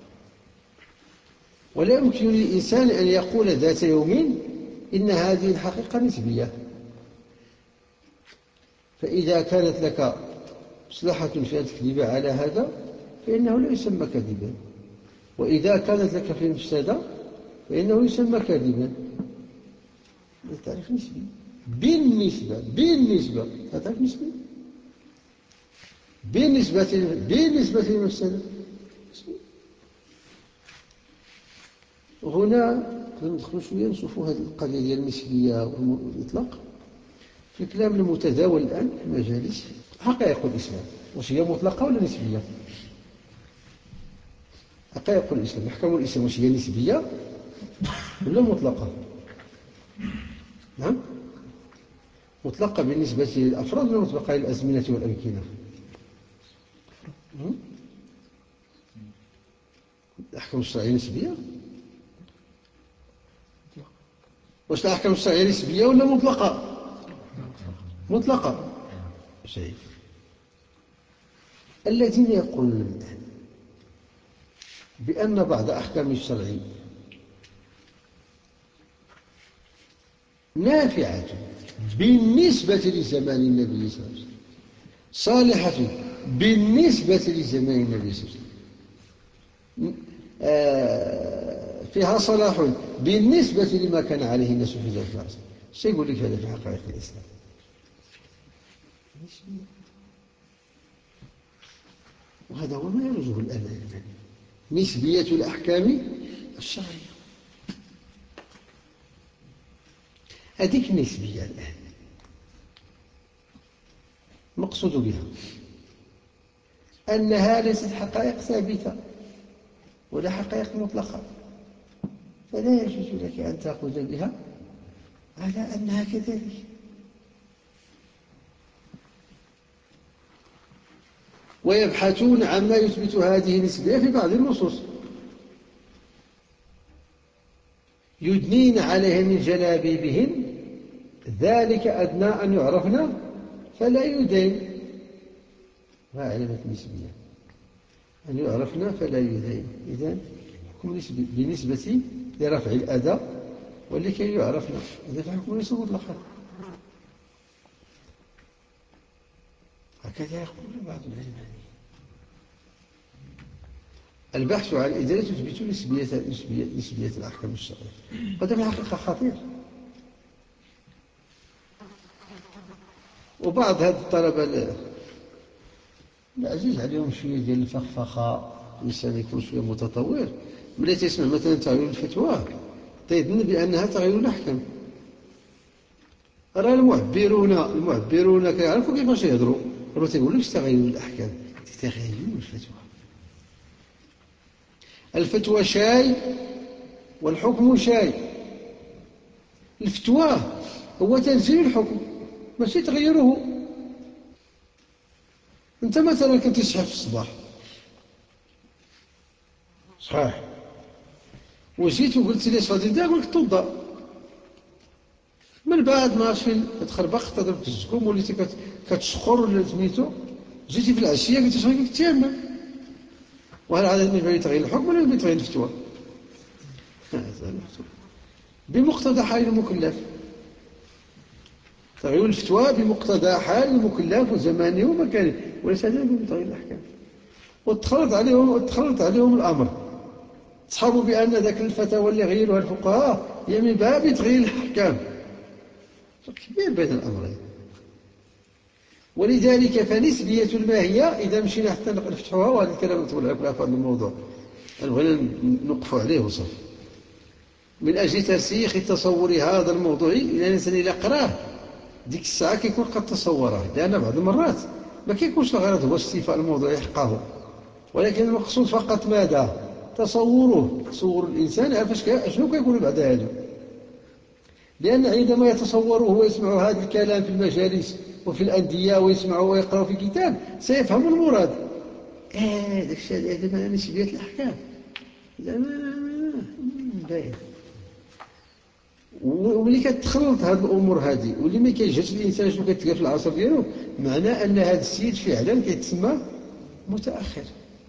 ولا يمكن للإنسان أن يقول ذات يوم إن هذه الحقيقة نسبية. فإذا كانت لك مصلحة في أن تكذب على هذا فإنه لا يسمى كذبا، وإذا كانت لك في مفسدة فإنه يسمى كذبا. تعرف نسبي بالنسبة بالنسبة تعرف نسبي بالنسبة بالنسبة للمفسدة. هنا ندخل شوية نشوفوا هذه القضية ديال النسبية والإطلاق في الكلام المتداول الآن في المجالس. حقائق الإسلام واش هي مطلقة ولا نسبية؟ حقائق الإسلام، أحكام الإسلام واش هي نسبية ولا مطلقة؟ نعم، مطلقة بالنسبة للأفراد ولا مطلقة للأزمنة والأمكنة؟ الأحكام الشرعية نسبية؟ واش الأحكام الشرعية نسبية ولا مطلقة؟ مطلقة. شيء الذين يقولون الآن بأن بعض أحكام الشرع نافعة بالنسبة لزمان النبي صلى الله عليه وسلم، صالحة بالنسبة لزمان النبي صلى الله عليه وسلم، آه فيها صلاح بالنسبة لما كان عليه الناس في ذلك العصر. سيقول لك هذا في حقائق الإسلام. وهذا هو ما يرجوه الآن نسبية الأحكام الشرعية. هذيك النسبية الآن مقصود بها أنها ليست حقائق ثابتة ولا حقائق مطلقة، فلا يجوز لك أن تأخذ بها على أنها كذلك. ويبحثون عما يثبت هذه النسبية في بعض النصوص، يدنين عليهم من جلابيبهن ذلك أدنى أن يعرفن فلا يدين. ما علامة النسبية؟ أن يعرفن فلا يدين. إذن حكم بالنسبة لرفع الأذى ولكي يعرفن، إذا فحكم ليس مطلقا. هكذا يقول بعض العلماء. البحث عن الإدلة تثبت نسبية, نسبية, نسبية الأحكام الشرعية، هذا في الحقيقة خطير. وبعض هذه الطلبة العزيز عليهم شوية ديال الفخفخة، الإنسان يكون شوية متطور، ملي تسمع مثلا تغيير الفتوى تيظن بأنها تغيير الأحكام. راه المعبرون المعبرون كيعرفوا كيفاش يهضروا، راه تيقول لكش تغيير الأحكام، تغيير الفتوى. الفتوى شاي والحكم شاي. الفتوى هو تنزيل الحكم ماشي تغيره. انت مثلا كنت تسحب في الصباح صحيح، وجيت وقلت لي صادي دا قلت توضا، من بعد ما فين تخربق تضرب الزكوم وليتي كتشخر ولا سميتو، جيتي في العشيه قلت شنو قلت تيمم. وهل هذا من باب تغيير الحكم ولا من باب تغيير الفتوى؟ بمقتضى حال المكلف. تغيير الفتوى بمقتضى حال المكلف وزمانه ومكانه، وليس هذا من تغيير الأحكام. وتخلط عليهم وتخلط عليهم الأمر، تصحبوا بأن ذاك الفتاوى اللي غيروها الفقهاء هي من باب تغيير الأحكام. فرق كبير بين الأمرين. ولذلك فنسبية الماهية إذا مشينا حتى نفتحوها، وهذا الكلام نطول عليكم في هذا الموضوع بغينا نوقفوا عليه وصف من أجل ترسيخ تصور هذا الموضوع. إذا الإنسان إلا قراه ديك الساعة كيكون قد تصوره، لأن بعض المرات ما كيكونش الغرض هو استيفاء الموضوع يحقه، ولكن المقصود فقط ماذا؟ تصوره، تصور الإنسان عرف شنو كيقول بعد هذا. لأن عندما يتصوره ويسمع هذا الكلام في المجالس وفي الأندية ويسمع ويقرأ في كتاب سيفهم المراد. آه داك الشيء هذا ما نسبية الأحكام زعما باين. وملي كتخلط هذه الأمور هذه واللي ما كيجهش الإنسان شنو كتلقى في العصر ديالو، معناه أن هذا السيد فعلا كيتسمى متأخر.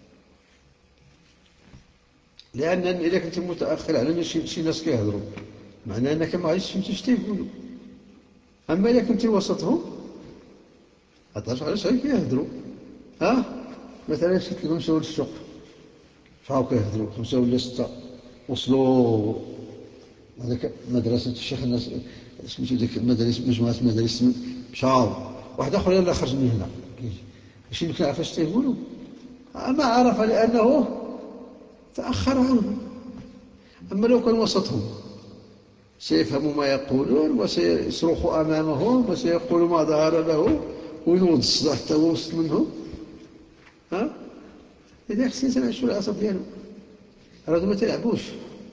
لأن إذا كنت متأخر على شي ناس كيهضروا معناه أنك ما غاديش تفهمتي اش تيقولوا. أما إذا كنتي وسطهم غتعرف علاش غير كيهضروا. ها مثلا شي تلقاهم مشاو للسوق فهاو كيهضروا خمسة ولا ستة وصلوا هذاك مدرسة الشيخ الناس سميتو ديك المدارس مجموعة مدارس مشاو، واحد آخر يلاه خرج من هنا ماشي يمكن عرف اش تيقولوا. ما عرف لأنه تأخر عنه. أما لو كان وسطهم سيفهم ما يقولون وسيصرخ أمامهم وسيقول ما ظهر له وينوض الصداع حتى هو وسط منهم. ها إذا خصني الإنسان يعيش العصب ديالو. راهو ما تلعبوش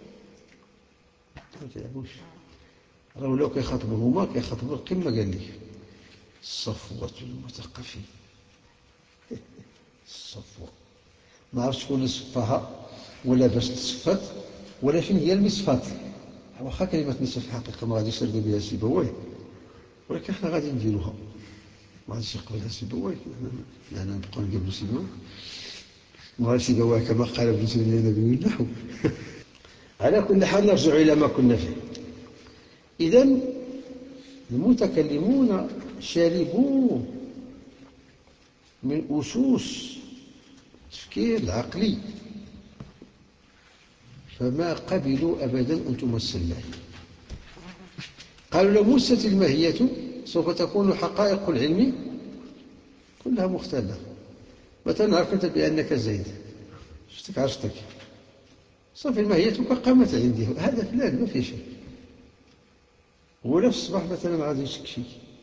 ما تلعبوش راهو لو كيخاطبوا هما كيخاطبوا القمة. قال لي الصفوة المثقفين الصفوة ما عرفتش شكون اللي صفاها ولا باش تصفات ولا فين هي المصفات. واخا كلمة نصف في الحقيقة ما غاديش يرضي بها سيبويه، ولكن حنا غادي نديروها. ما غاديش يقبلها سيبويه، لأننا نبقاو نقبلوا سيبويه. ما غاديش سيبويه كما قال ابن تيمية النبي النحو. على كل حال نرجع إلى ما كنا فيه. إذن المتكلمون شربوا من أسوس التفكير العقلي فما قبلوا أبدا أن تمس الماهية. قالوا لو مست الماهية سوف تكون حقائق العلم كلها مختلفة. مثلا عرفت بأنك زيد شفتك عرفتك صافي الماهية قامت عندي، هذا فلان ما فيه شيء. ولا في الصباح مثلا غادي يشكشك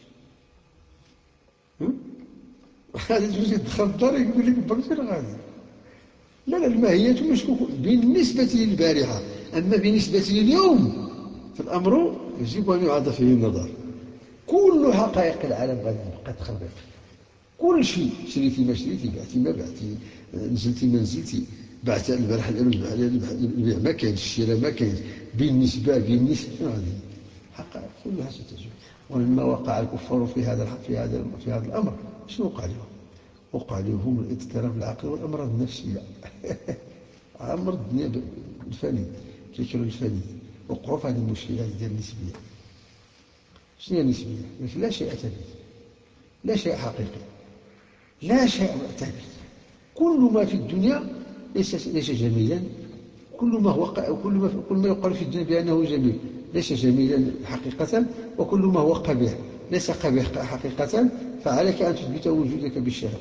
غادي تمشي تدخل الدار يقول لك باك فين غادي. لا لا الماهية مشكوك بالنسبة للبارحة، أما بالنسبة لليوم فالأمر يجب أن يعاد فيه النظر. كل حقائق العالم غادي تبقى تخربق، كل شيء شريتي ما شريتي، بعتي ما بعتي، نزلتي ما نزلتي، بعت البارح البيع ما كاينش، الشراء ما كاينش، بالنسبة بالنسبة غادي حقائق كلها ستزول. ولما وقع الكفار في هذا في هذا في هذا الأمر شنو وقع لهم؟ وقع لهم الاضطراب العقلي والأمراض النفسية. عمر الدنيا بالفاني كيكرهوا الفاني. وقعوا في هذه المشكلات ديال النسبية. شنو هي النسبية؟ لا شيء ثابت، لا شيء حقيقي، لا شيء ثابت. كل ما في الدنيا ليس ليس جميلا، كل ما هو كل ما كل ما يقال في الدنيا بأنه جميل ليس جميلا حقيقة، وكل ما هو قبيح ليس قبيح حقيقة. فعليك أن تثبت وجودك بالشهوات.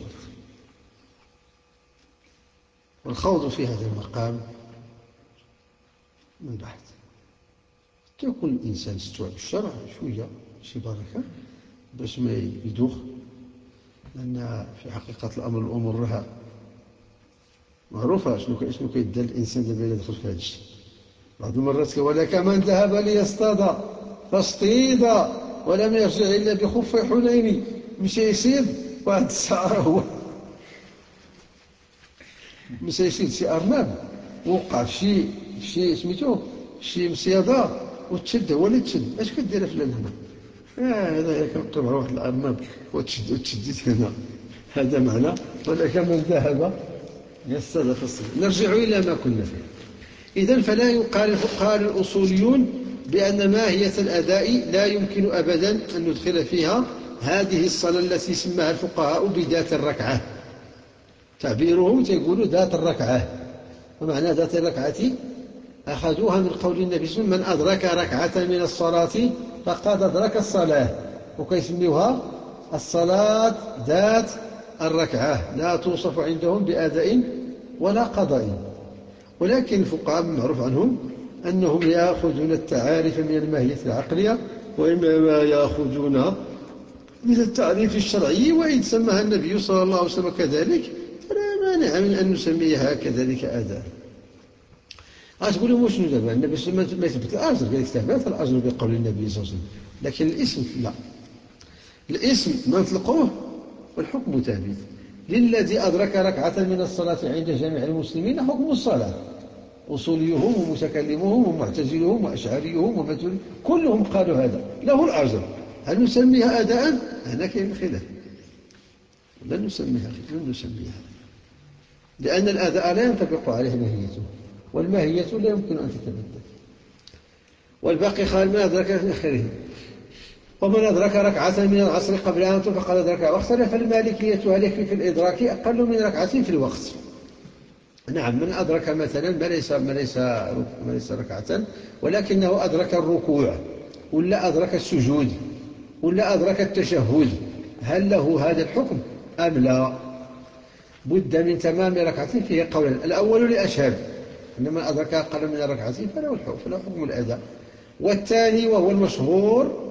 والخوض في هذا المقام من بحث يكون الإنسان استوعب الشرع شوية شي بركة باش ما يدوخ. لأن في حقيقة الأمر الأمور راها معروفة شنو شنو كيدير الإنسان دابا إلا دخل في هذا الشيء. بعض المرات ولك من ذهب ليصطاد فاصطيد ولم يرجع إلا بخف حنين. مشى يصيد واحد الساعة هو مشى يصيد شي أرنب وقع في شي شي سميتو شي مصيادة وتشد هو اللي تشد. اش كدير فلان هنا؟ اه هذا كنقرب على واحد الأرنب وتشد وتشديت هنا. هذا معنى ولك من ذهب يصطاد فاصطيد. نرجع إلى ما كنا فيه. إذن فلا يقال قال الأصوليون بأن ماهية الأداء لا يمكن أبدا أن ندخل فيها هذه الصلاة التي سماها الفقهاء بذات الركعة. تعبيرهم تقولوا ذات الركعة، ومعنى ذات الركعة أخذوها من قول النبي صلى الله عليه وسلم من أدرك ركعة من الصلاة فقد أدرك الصلاة، وكيسميوها الصلاة ذات الركعة لا توصف عندهم بأداء ولا قضاء، ولكن الفقهاء معروف عنهم أنهم يأخذون التعاريف من الماهية العقلية وإنما يأخذونها من التعريف الشرعي، وإن سماها النبي صلى الله عليه وسلم كذلك فلا مانع من أن نسميها كذلك أداء. أتقولوا مش دابا النبي صلى الله عليه وسلم ما يثبت الأجر، قال ثبت الأجر بقول النبي صلى الله عليه وسلم، لكن الاسم لا، الاسم ما نطلقوه والحكم ثابت. للذي أدرك ركعة من الصلاة عند جميع المسلمين حكم الصلاة، أصوليهم ومتكلمهم ومعتزلهم وأشعريهم وماتريديهم كلهم قالوا هذا له الأجر. هل نسميها أداء؟ هنا كاين الخلاف، لن نسميها لن نسميها لأن الأداء لا ينطبق عليه ماهيته، والماهية لا يمكن أن تتبدل. والباقي قال ما أدرك في آخره. ومن أدرك ركعة من العصر قبل أن تنفق قد أدرك. واختلف المالكية هل يكفي في الإدراك أقل من ركعة في الوقت. نعم، من أدرك مثلا ما ليس ما ليس ما ليس ركعة ولكنه أدرك الركوع ولا أدرك السجود ولا أدرك التشهد، هل له هذا الحكم أم لا؟ بد من تمام ركعة فيه قولان، الأول لأشهب أن من أدرك أقل من ركعة فله حكم الأداء، والثاني وهو المشهور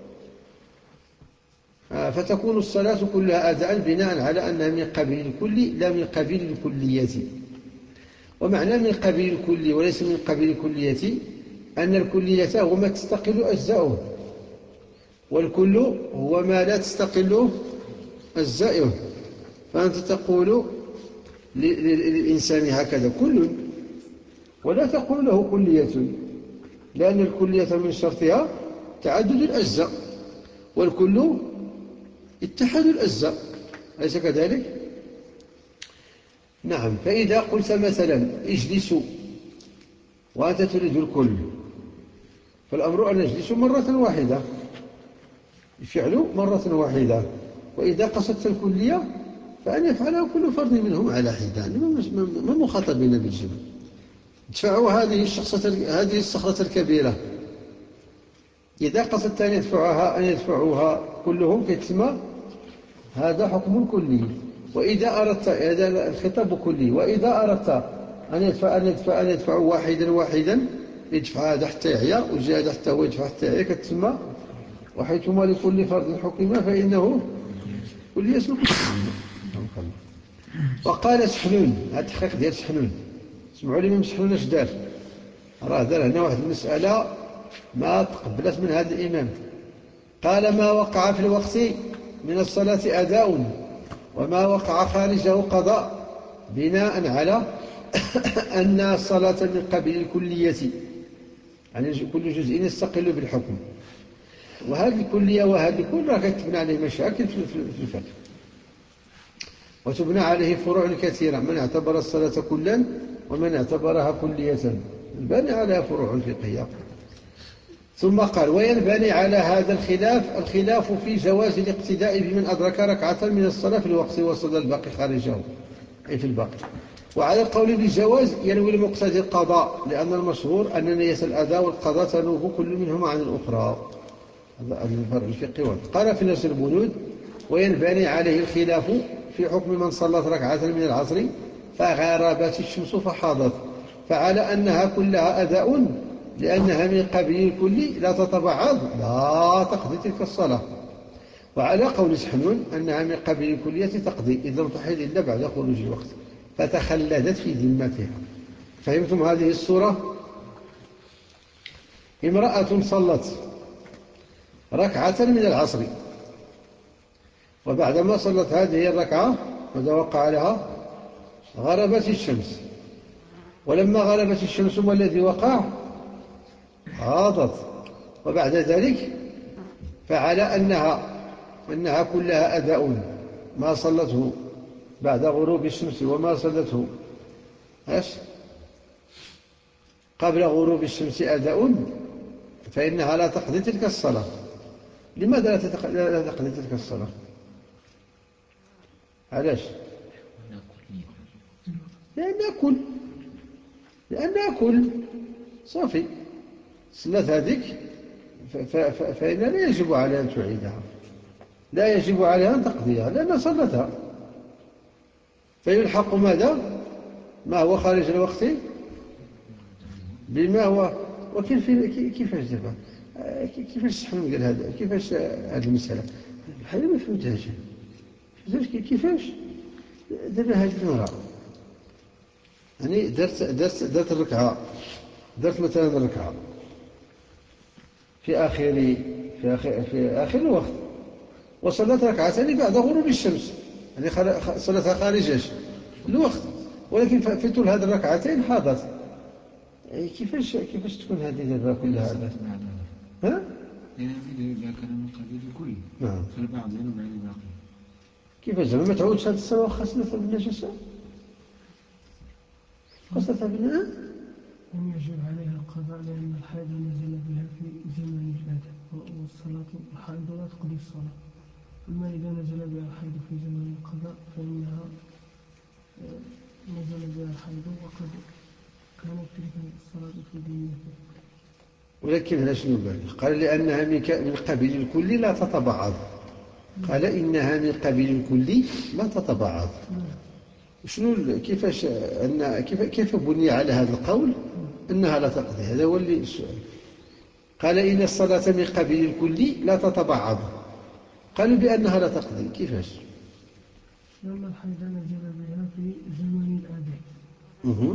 فتكون الصلاة كلها أداء بناء على أنها من قبيل الكل لا من قبيل الكلية. ومعنى من قبيل الكل وليس من قبيل الكلية أن الكلية هو ما تستقل أجزاؤه، والكل هو ما لا تستقل أجزاؤه. فأنت تقول للإنسان هكذا كل، ولا تقول له كلية، لأن الكلية من شرطها تعدد الأجزاء، والكل اتحاد الأجزاء، أليس كذلك؟ نعم. فإذا قلت مثلا اجلسوا وأنت تريد الكل، فالأمر أن نجلس مرة واحدة، الفعل مرة واحدة. وإذا قصدت الكلية فأن يفعله كل فرد منهم على حدة، ما مخاطبين بالجمع. ادفعوا هذه الشخصة هذه الصخرة الكبيرة، إذا قصدت أن يدفعها أن يدفعوها كلهم كتسمى هذا حكم كلي. وإذا أردت هذا الخطاب كلي، وإذا أردت أن يدفع أن يدفع أن يدفعوا واحدا واحدا يدفع هذا حتى يعيا وجاء هذا حتى هو يدفع حتى يعيا كتسمى وحيثما لكل فرد حكم فإنه كل يسمى. وقال سحنون، هذا التحقيق ديال سحنون، سمعوا لي من سحنون اش دار، راه دار هنا واحد المسألة ما تقبلت من هذا الإمام. قال ما وقع في الوقت من الصلاة أداء وما وقع خارجه قضاء، بناء على أن الصلاة من قبيل الكلية، يعني كل جزء يستقل بالحكم. وهذه الكلية وهذه الكل راه كتبنى عليه مشاكل في الفقه، وتبنى عليه فروع كثيرة، من اعتبر الصلاة كلا ومن اعتبرها كلية، ينبني عليها فروع فقهية. ثم قال وينبني على هذا الخلاف الخلاف في جواز الاقتداء بمن أدرك ركعة من الصلاة في الوقت وصل الباقي خارجه، أي في الباقي. وعلى القول بالجواز ينوي المقتدي القضاء، لأن المشهور أن نية الأداء والقضاء تنوب كل منهما عن الأخرى. هذا الفرع الفقهي. قال في نفس البنود وينبني عليه الخلاف في حكم من صلت ركعة من العصر فغربت الشمس فحاضت، فعلى أنها كلها أداء لأنها من قبيل الكل لا تتبعض لا تقضي تلك الصلاة. وعلى قول سحنون أنها من قبيل الكلية تقضي إذ لم تحل إلا بعد خروج الوقت فتخلدت في ذمتها. فهمتم هذه الصورة؟ امرأة صلت ركعة من العصر، وبعدما صلت هذه الركعة ماذا وقع لها؟ غربت الشمس، ولما غربت الشمس ما الذي وقع؟ حاضت. وبعد ذلك فعلى أنها أنها كلها أداء، ما صلته بعد غروب الشمس وما صلته ايش قبل غروب الشمس أداء، فإنها لا تقضي تلك الصلاة. لماذا لا تقضي تلك الصلاة؟ علاش؟ لأنها كل لأنها كل صافي صلت هذيك فإنها لا يجب عليها أن تعيدها. لا يجب عليها أن تقضيها لأنها صلتها، فيلحق ماذا؟ ما هو خارج الوقت بما هو. وكيف كيفاش دابا كيفاش تحمل قال هذا كيفاش هذه المسألة بحال ما فهمتهاش كيفاش دابا هذه المرأة يعني درت درت درت الركعة درت مثلا الركعة في آخر في آخر في آخر الوقت، وصلت ركعتين بعد غروب الشمس، يعني صلتها خارج الوقت، ولكن في طول هذه الركعتين حاضت. كيفاش كيفاش تكون هذه دابا كلها هذا؟ ها؟ يعني إذا كان من قبيل الكل نعم فالبعض ينوب على الباقي. كيفاش زعما ما تعودش هذه الصلاة خاصة بالنجاسة؟ خاصة بالنجاسة؟ لم يجب عليها القضاء لأن الحيض نزل بها في زمن الأداء، والصلاة الحيض لا تقضي الصلاة. أما إذا نزل بها الحيض في زمن القضاء فإنها نزل بها الحيض وقد كانت تلك الصلاة في ذمته. ولكن هنا شنو قال؟ قال لأنها من قبيل الكل لا تتبعض. قال إنها من قبيل الكل لا تتبعض. شنو كيفاش أن كيف كيف بني على هذا القول أنها لا تقضي؟ هذا هو اللي السؤال. قال إن الصلاة من قبيل الكل لا تتبعض، قالوا بأنها لا تقضي. كيفاش؟ لأن الحيض نزل بها في زمن الأداء. اها.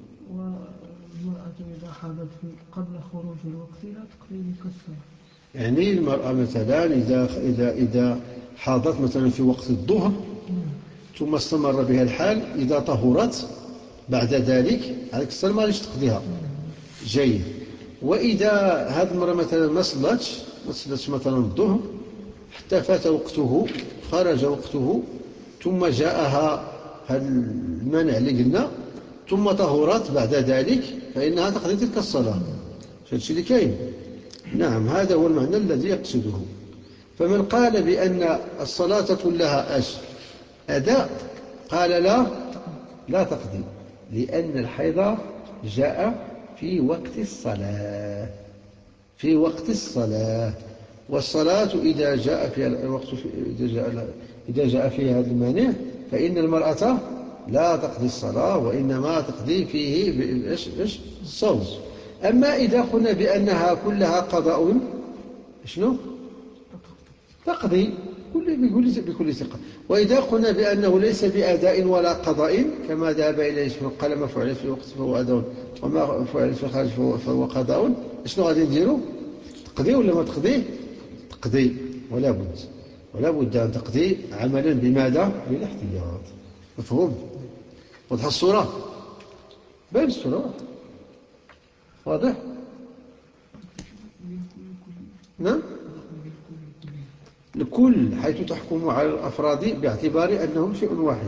والمرأة إذا حاضت في قبل خروج الوقت لا تقضي بك الصلاة. يعني المرأة مثلا إذا إذا إذا حاضت مثلا في وقت الظهر ثم استمر بها الحال، إذا طهرت بعد ذلك عليك الصلاة ما ليش تقضيها. جيد. وإذا هذه المرأة مثلا ما صلتش ما صلتش مثلا الظهر حتى فات وقته خرج وقته ثم جاءها هذا المانع اللي قلنا ثم طهرت بعد ذلك فإنها تقضي تلك الصلاة. هذا الشيء اللي كاين. نعم هذا هو المعنى الذي يقصده. فمن قال بأن الصلاة كلها أش أداء قال لا لا تقضي، لأن الحيض جاء في وقت الصلاة في وقت الصلاة والصلاة إذا جاء في الوقت إذا جاء إذا جاء فيها هذا المانع فإن المرأة لا تقضي الصلاة وإنما تقضي فيه إيش إيش الصوم. أما إذا قلنا بأنها كلها قضاء شنو؟ تقضي بكل بكل ثقة. وإذا قلنا بأنه ليس بأداء ولا قضاء كما ذهب إليه قال ما فعل في وقت فهو أداء وما فعل في الخارج فهو قضاء، شنو غادي نديروا؟ تقضي ولا ما تقضي؟ تقضي ولا بد ولا بد أن تقضي عملا بماذا؟ بالاحتياط. مفهوم؟ واضحة الصورة؟ بين الصورة واضح؟ نعم الكل حيث تحكم على الأفراد باعتبار أنهم شيء واحد.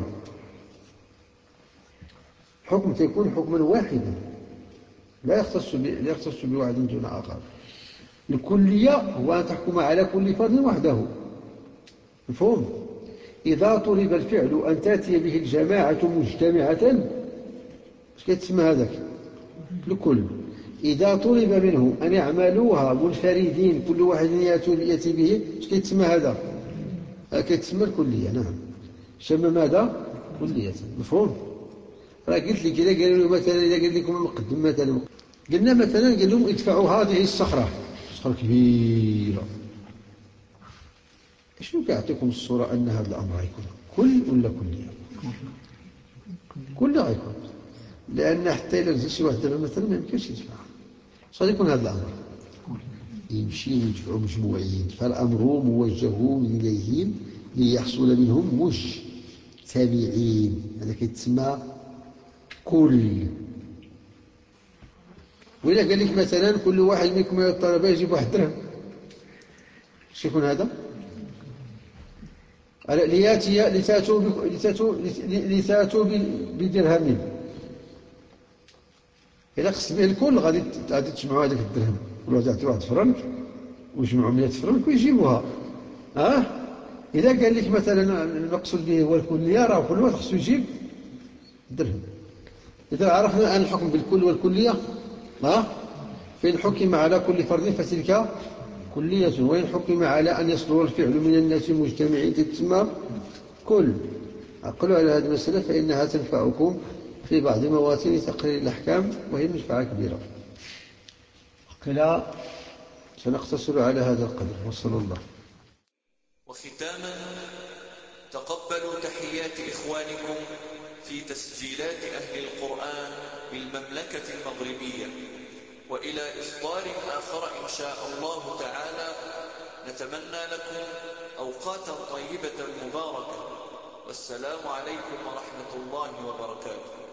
حكم تكون حكما واحدا لا يختص لا يختص بواحد دون آخر. الكلية هو أن تحكم على كل فرد وحده. مفهوم؟ إذا طلب الفعل أن تأتي به الجماعة مجتمعة اش كيتسمى هذاك؟ الكل. إذا طلب منه أن يعملوها منفردين كل واحد يأتي به اش كيتسمى هذا؟ كيتسمى الكلية. نعم شم ماذا؟ كلية. مفهوم؟ راه قلت لك إذا قالوا له مثلا إذا قال لكم مقدم مثلا قلنا مثلا قال لهم ادفعوا هذه الصخرة صخرة كبيرة، شنو كيعطيكم الصورة أن هذا الأمر يكون كل ولا كلية؟ كل غيكون، لأن حتى إلا نزل شي واحد دابا مثلا ما يمكنش يدفعها. شغادي يكون هذا الأمر يمشي ويدفعوا مجموعين، فالأمر موجه إليهم ليحصل منهم مجتمعين. هذا كيتسمى كل. وإلا قال لك مثلا كل واحد منكم يا الطلبة يجيب واحد درهم، اش يكون هذا؟ لياتي لتاتوا لتاتوا لتاتوا بدرهم. إلا قص به الكل غادي غادي تجمعوا هذاك الدرهم، كل واحد يعطي واحد فرنك ويجمعوا مئة فرنك ويجيبوها. اه إذا قال لك مثلا المقصود به هو الكلية راه كل واحد خصو يجيب درهم. إذا عرفنا أن الحكم بالكل والكلية اه فإن حكم على كل فرد فتلك كلية. وإن حكم على أن يصدر الفعل من الناس مجتمعين تتم كل عقلوا على هذه المسألة فإنها تنفعكم في بعض مواسم تقرير الأحكام، وهي منفعة كبيرة. قيل سنقتصر على هذا القدر، وصلى الله. وختاما، تقبلوا تحيات إخوانكم في تسجيلات أهل القرآن بالمملكة المغربية، وإلى إصدار آخر إن شاء الله تعالى. نتمنى لكم أوقاتا طيبة مباركة، والسلام عليكم ورحمة الله وبركاته.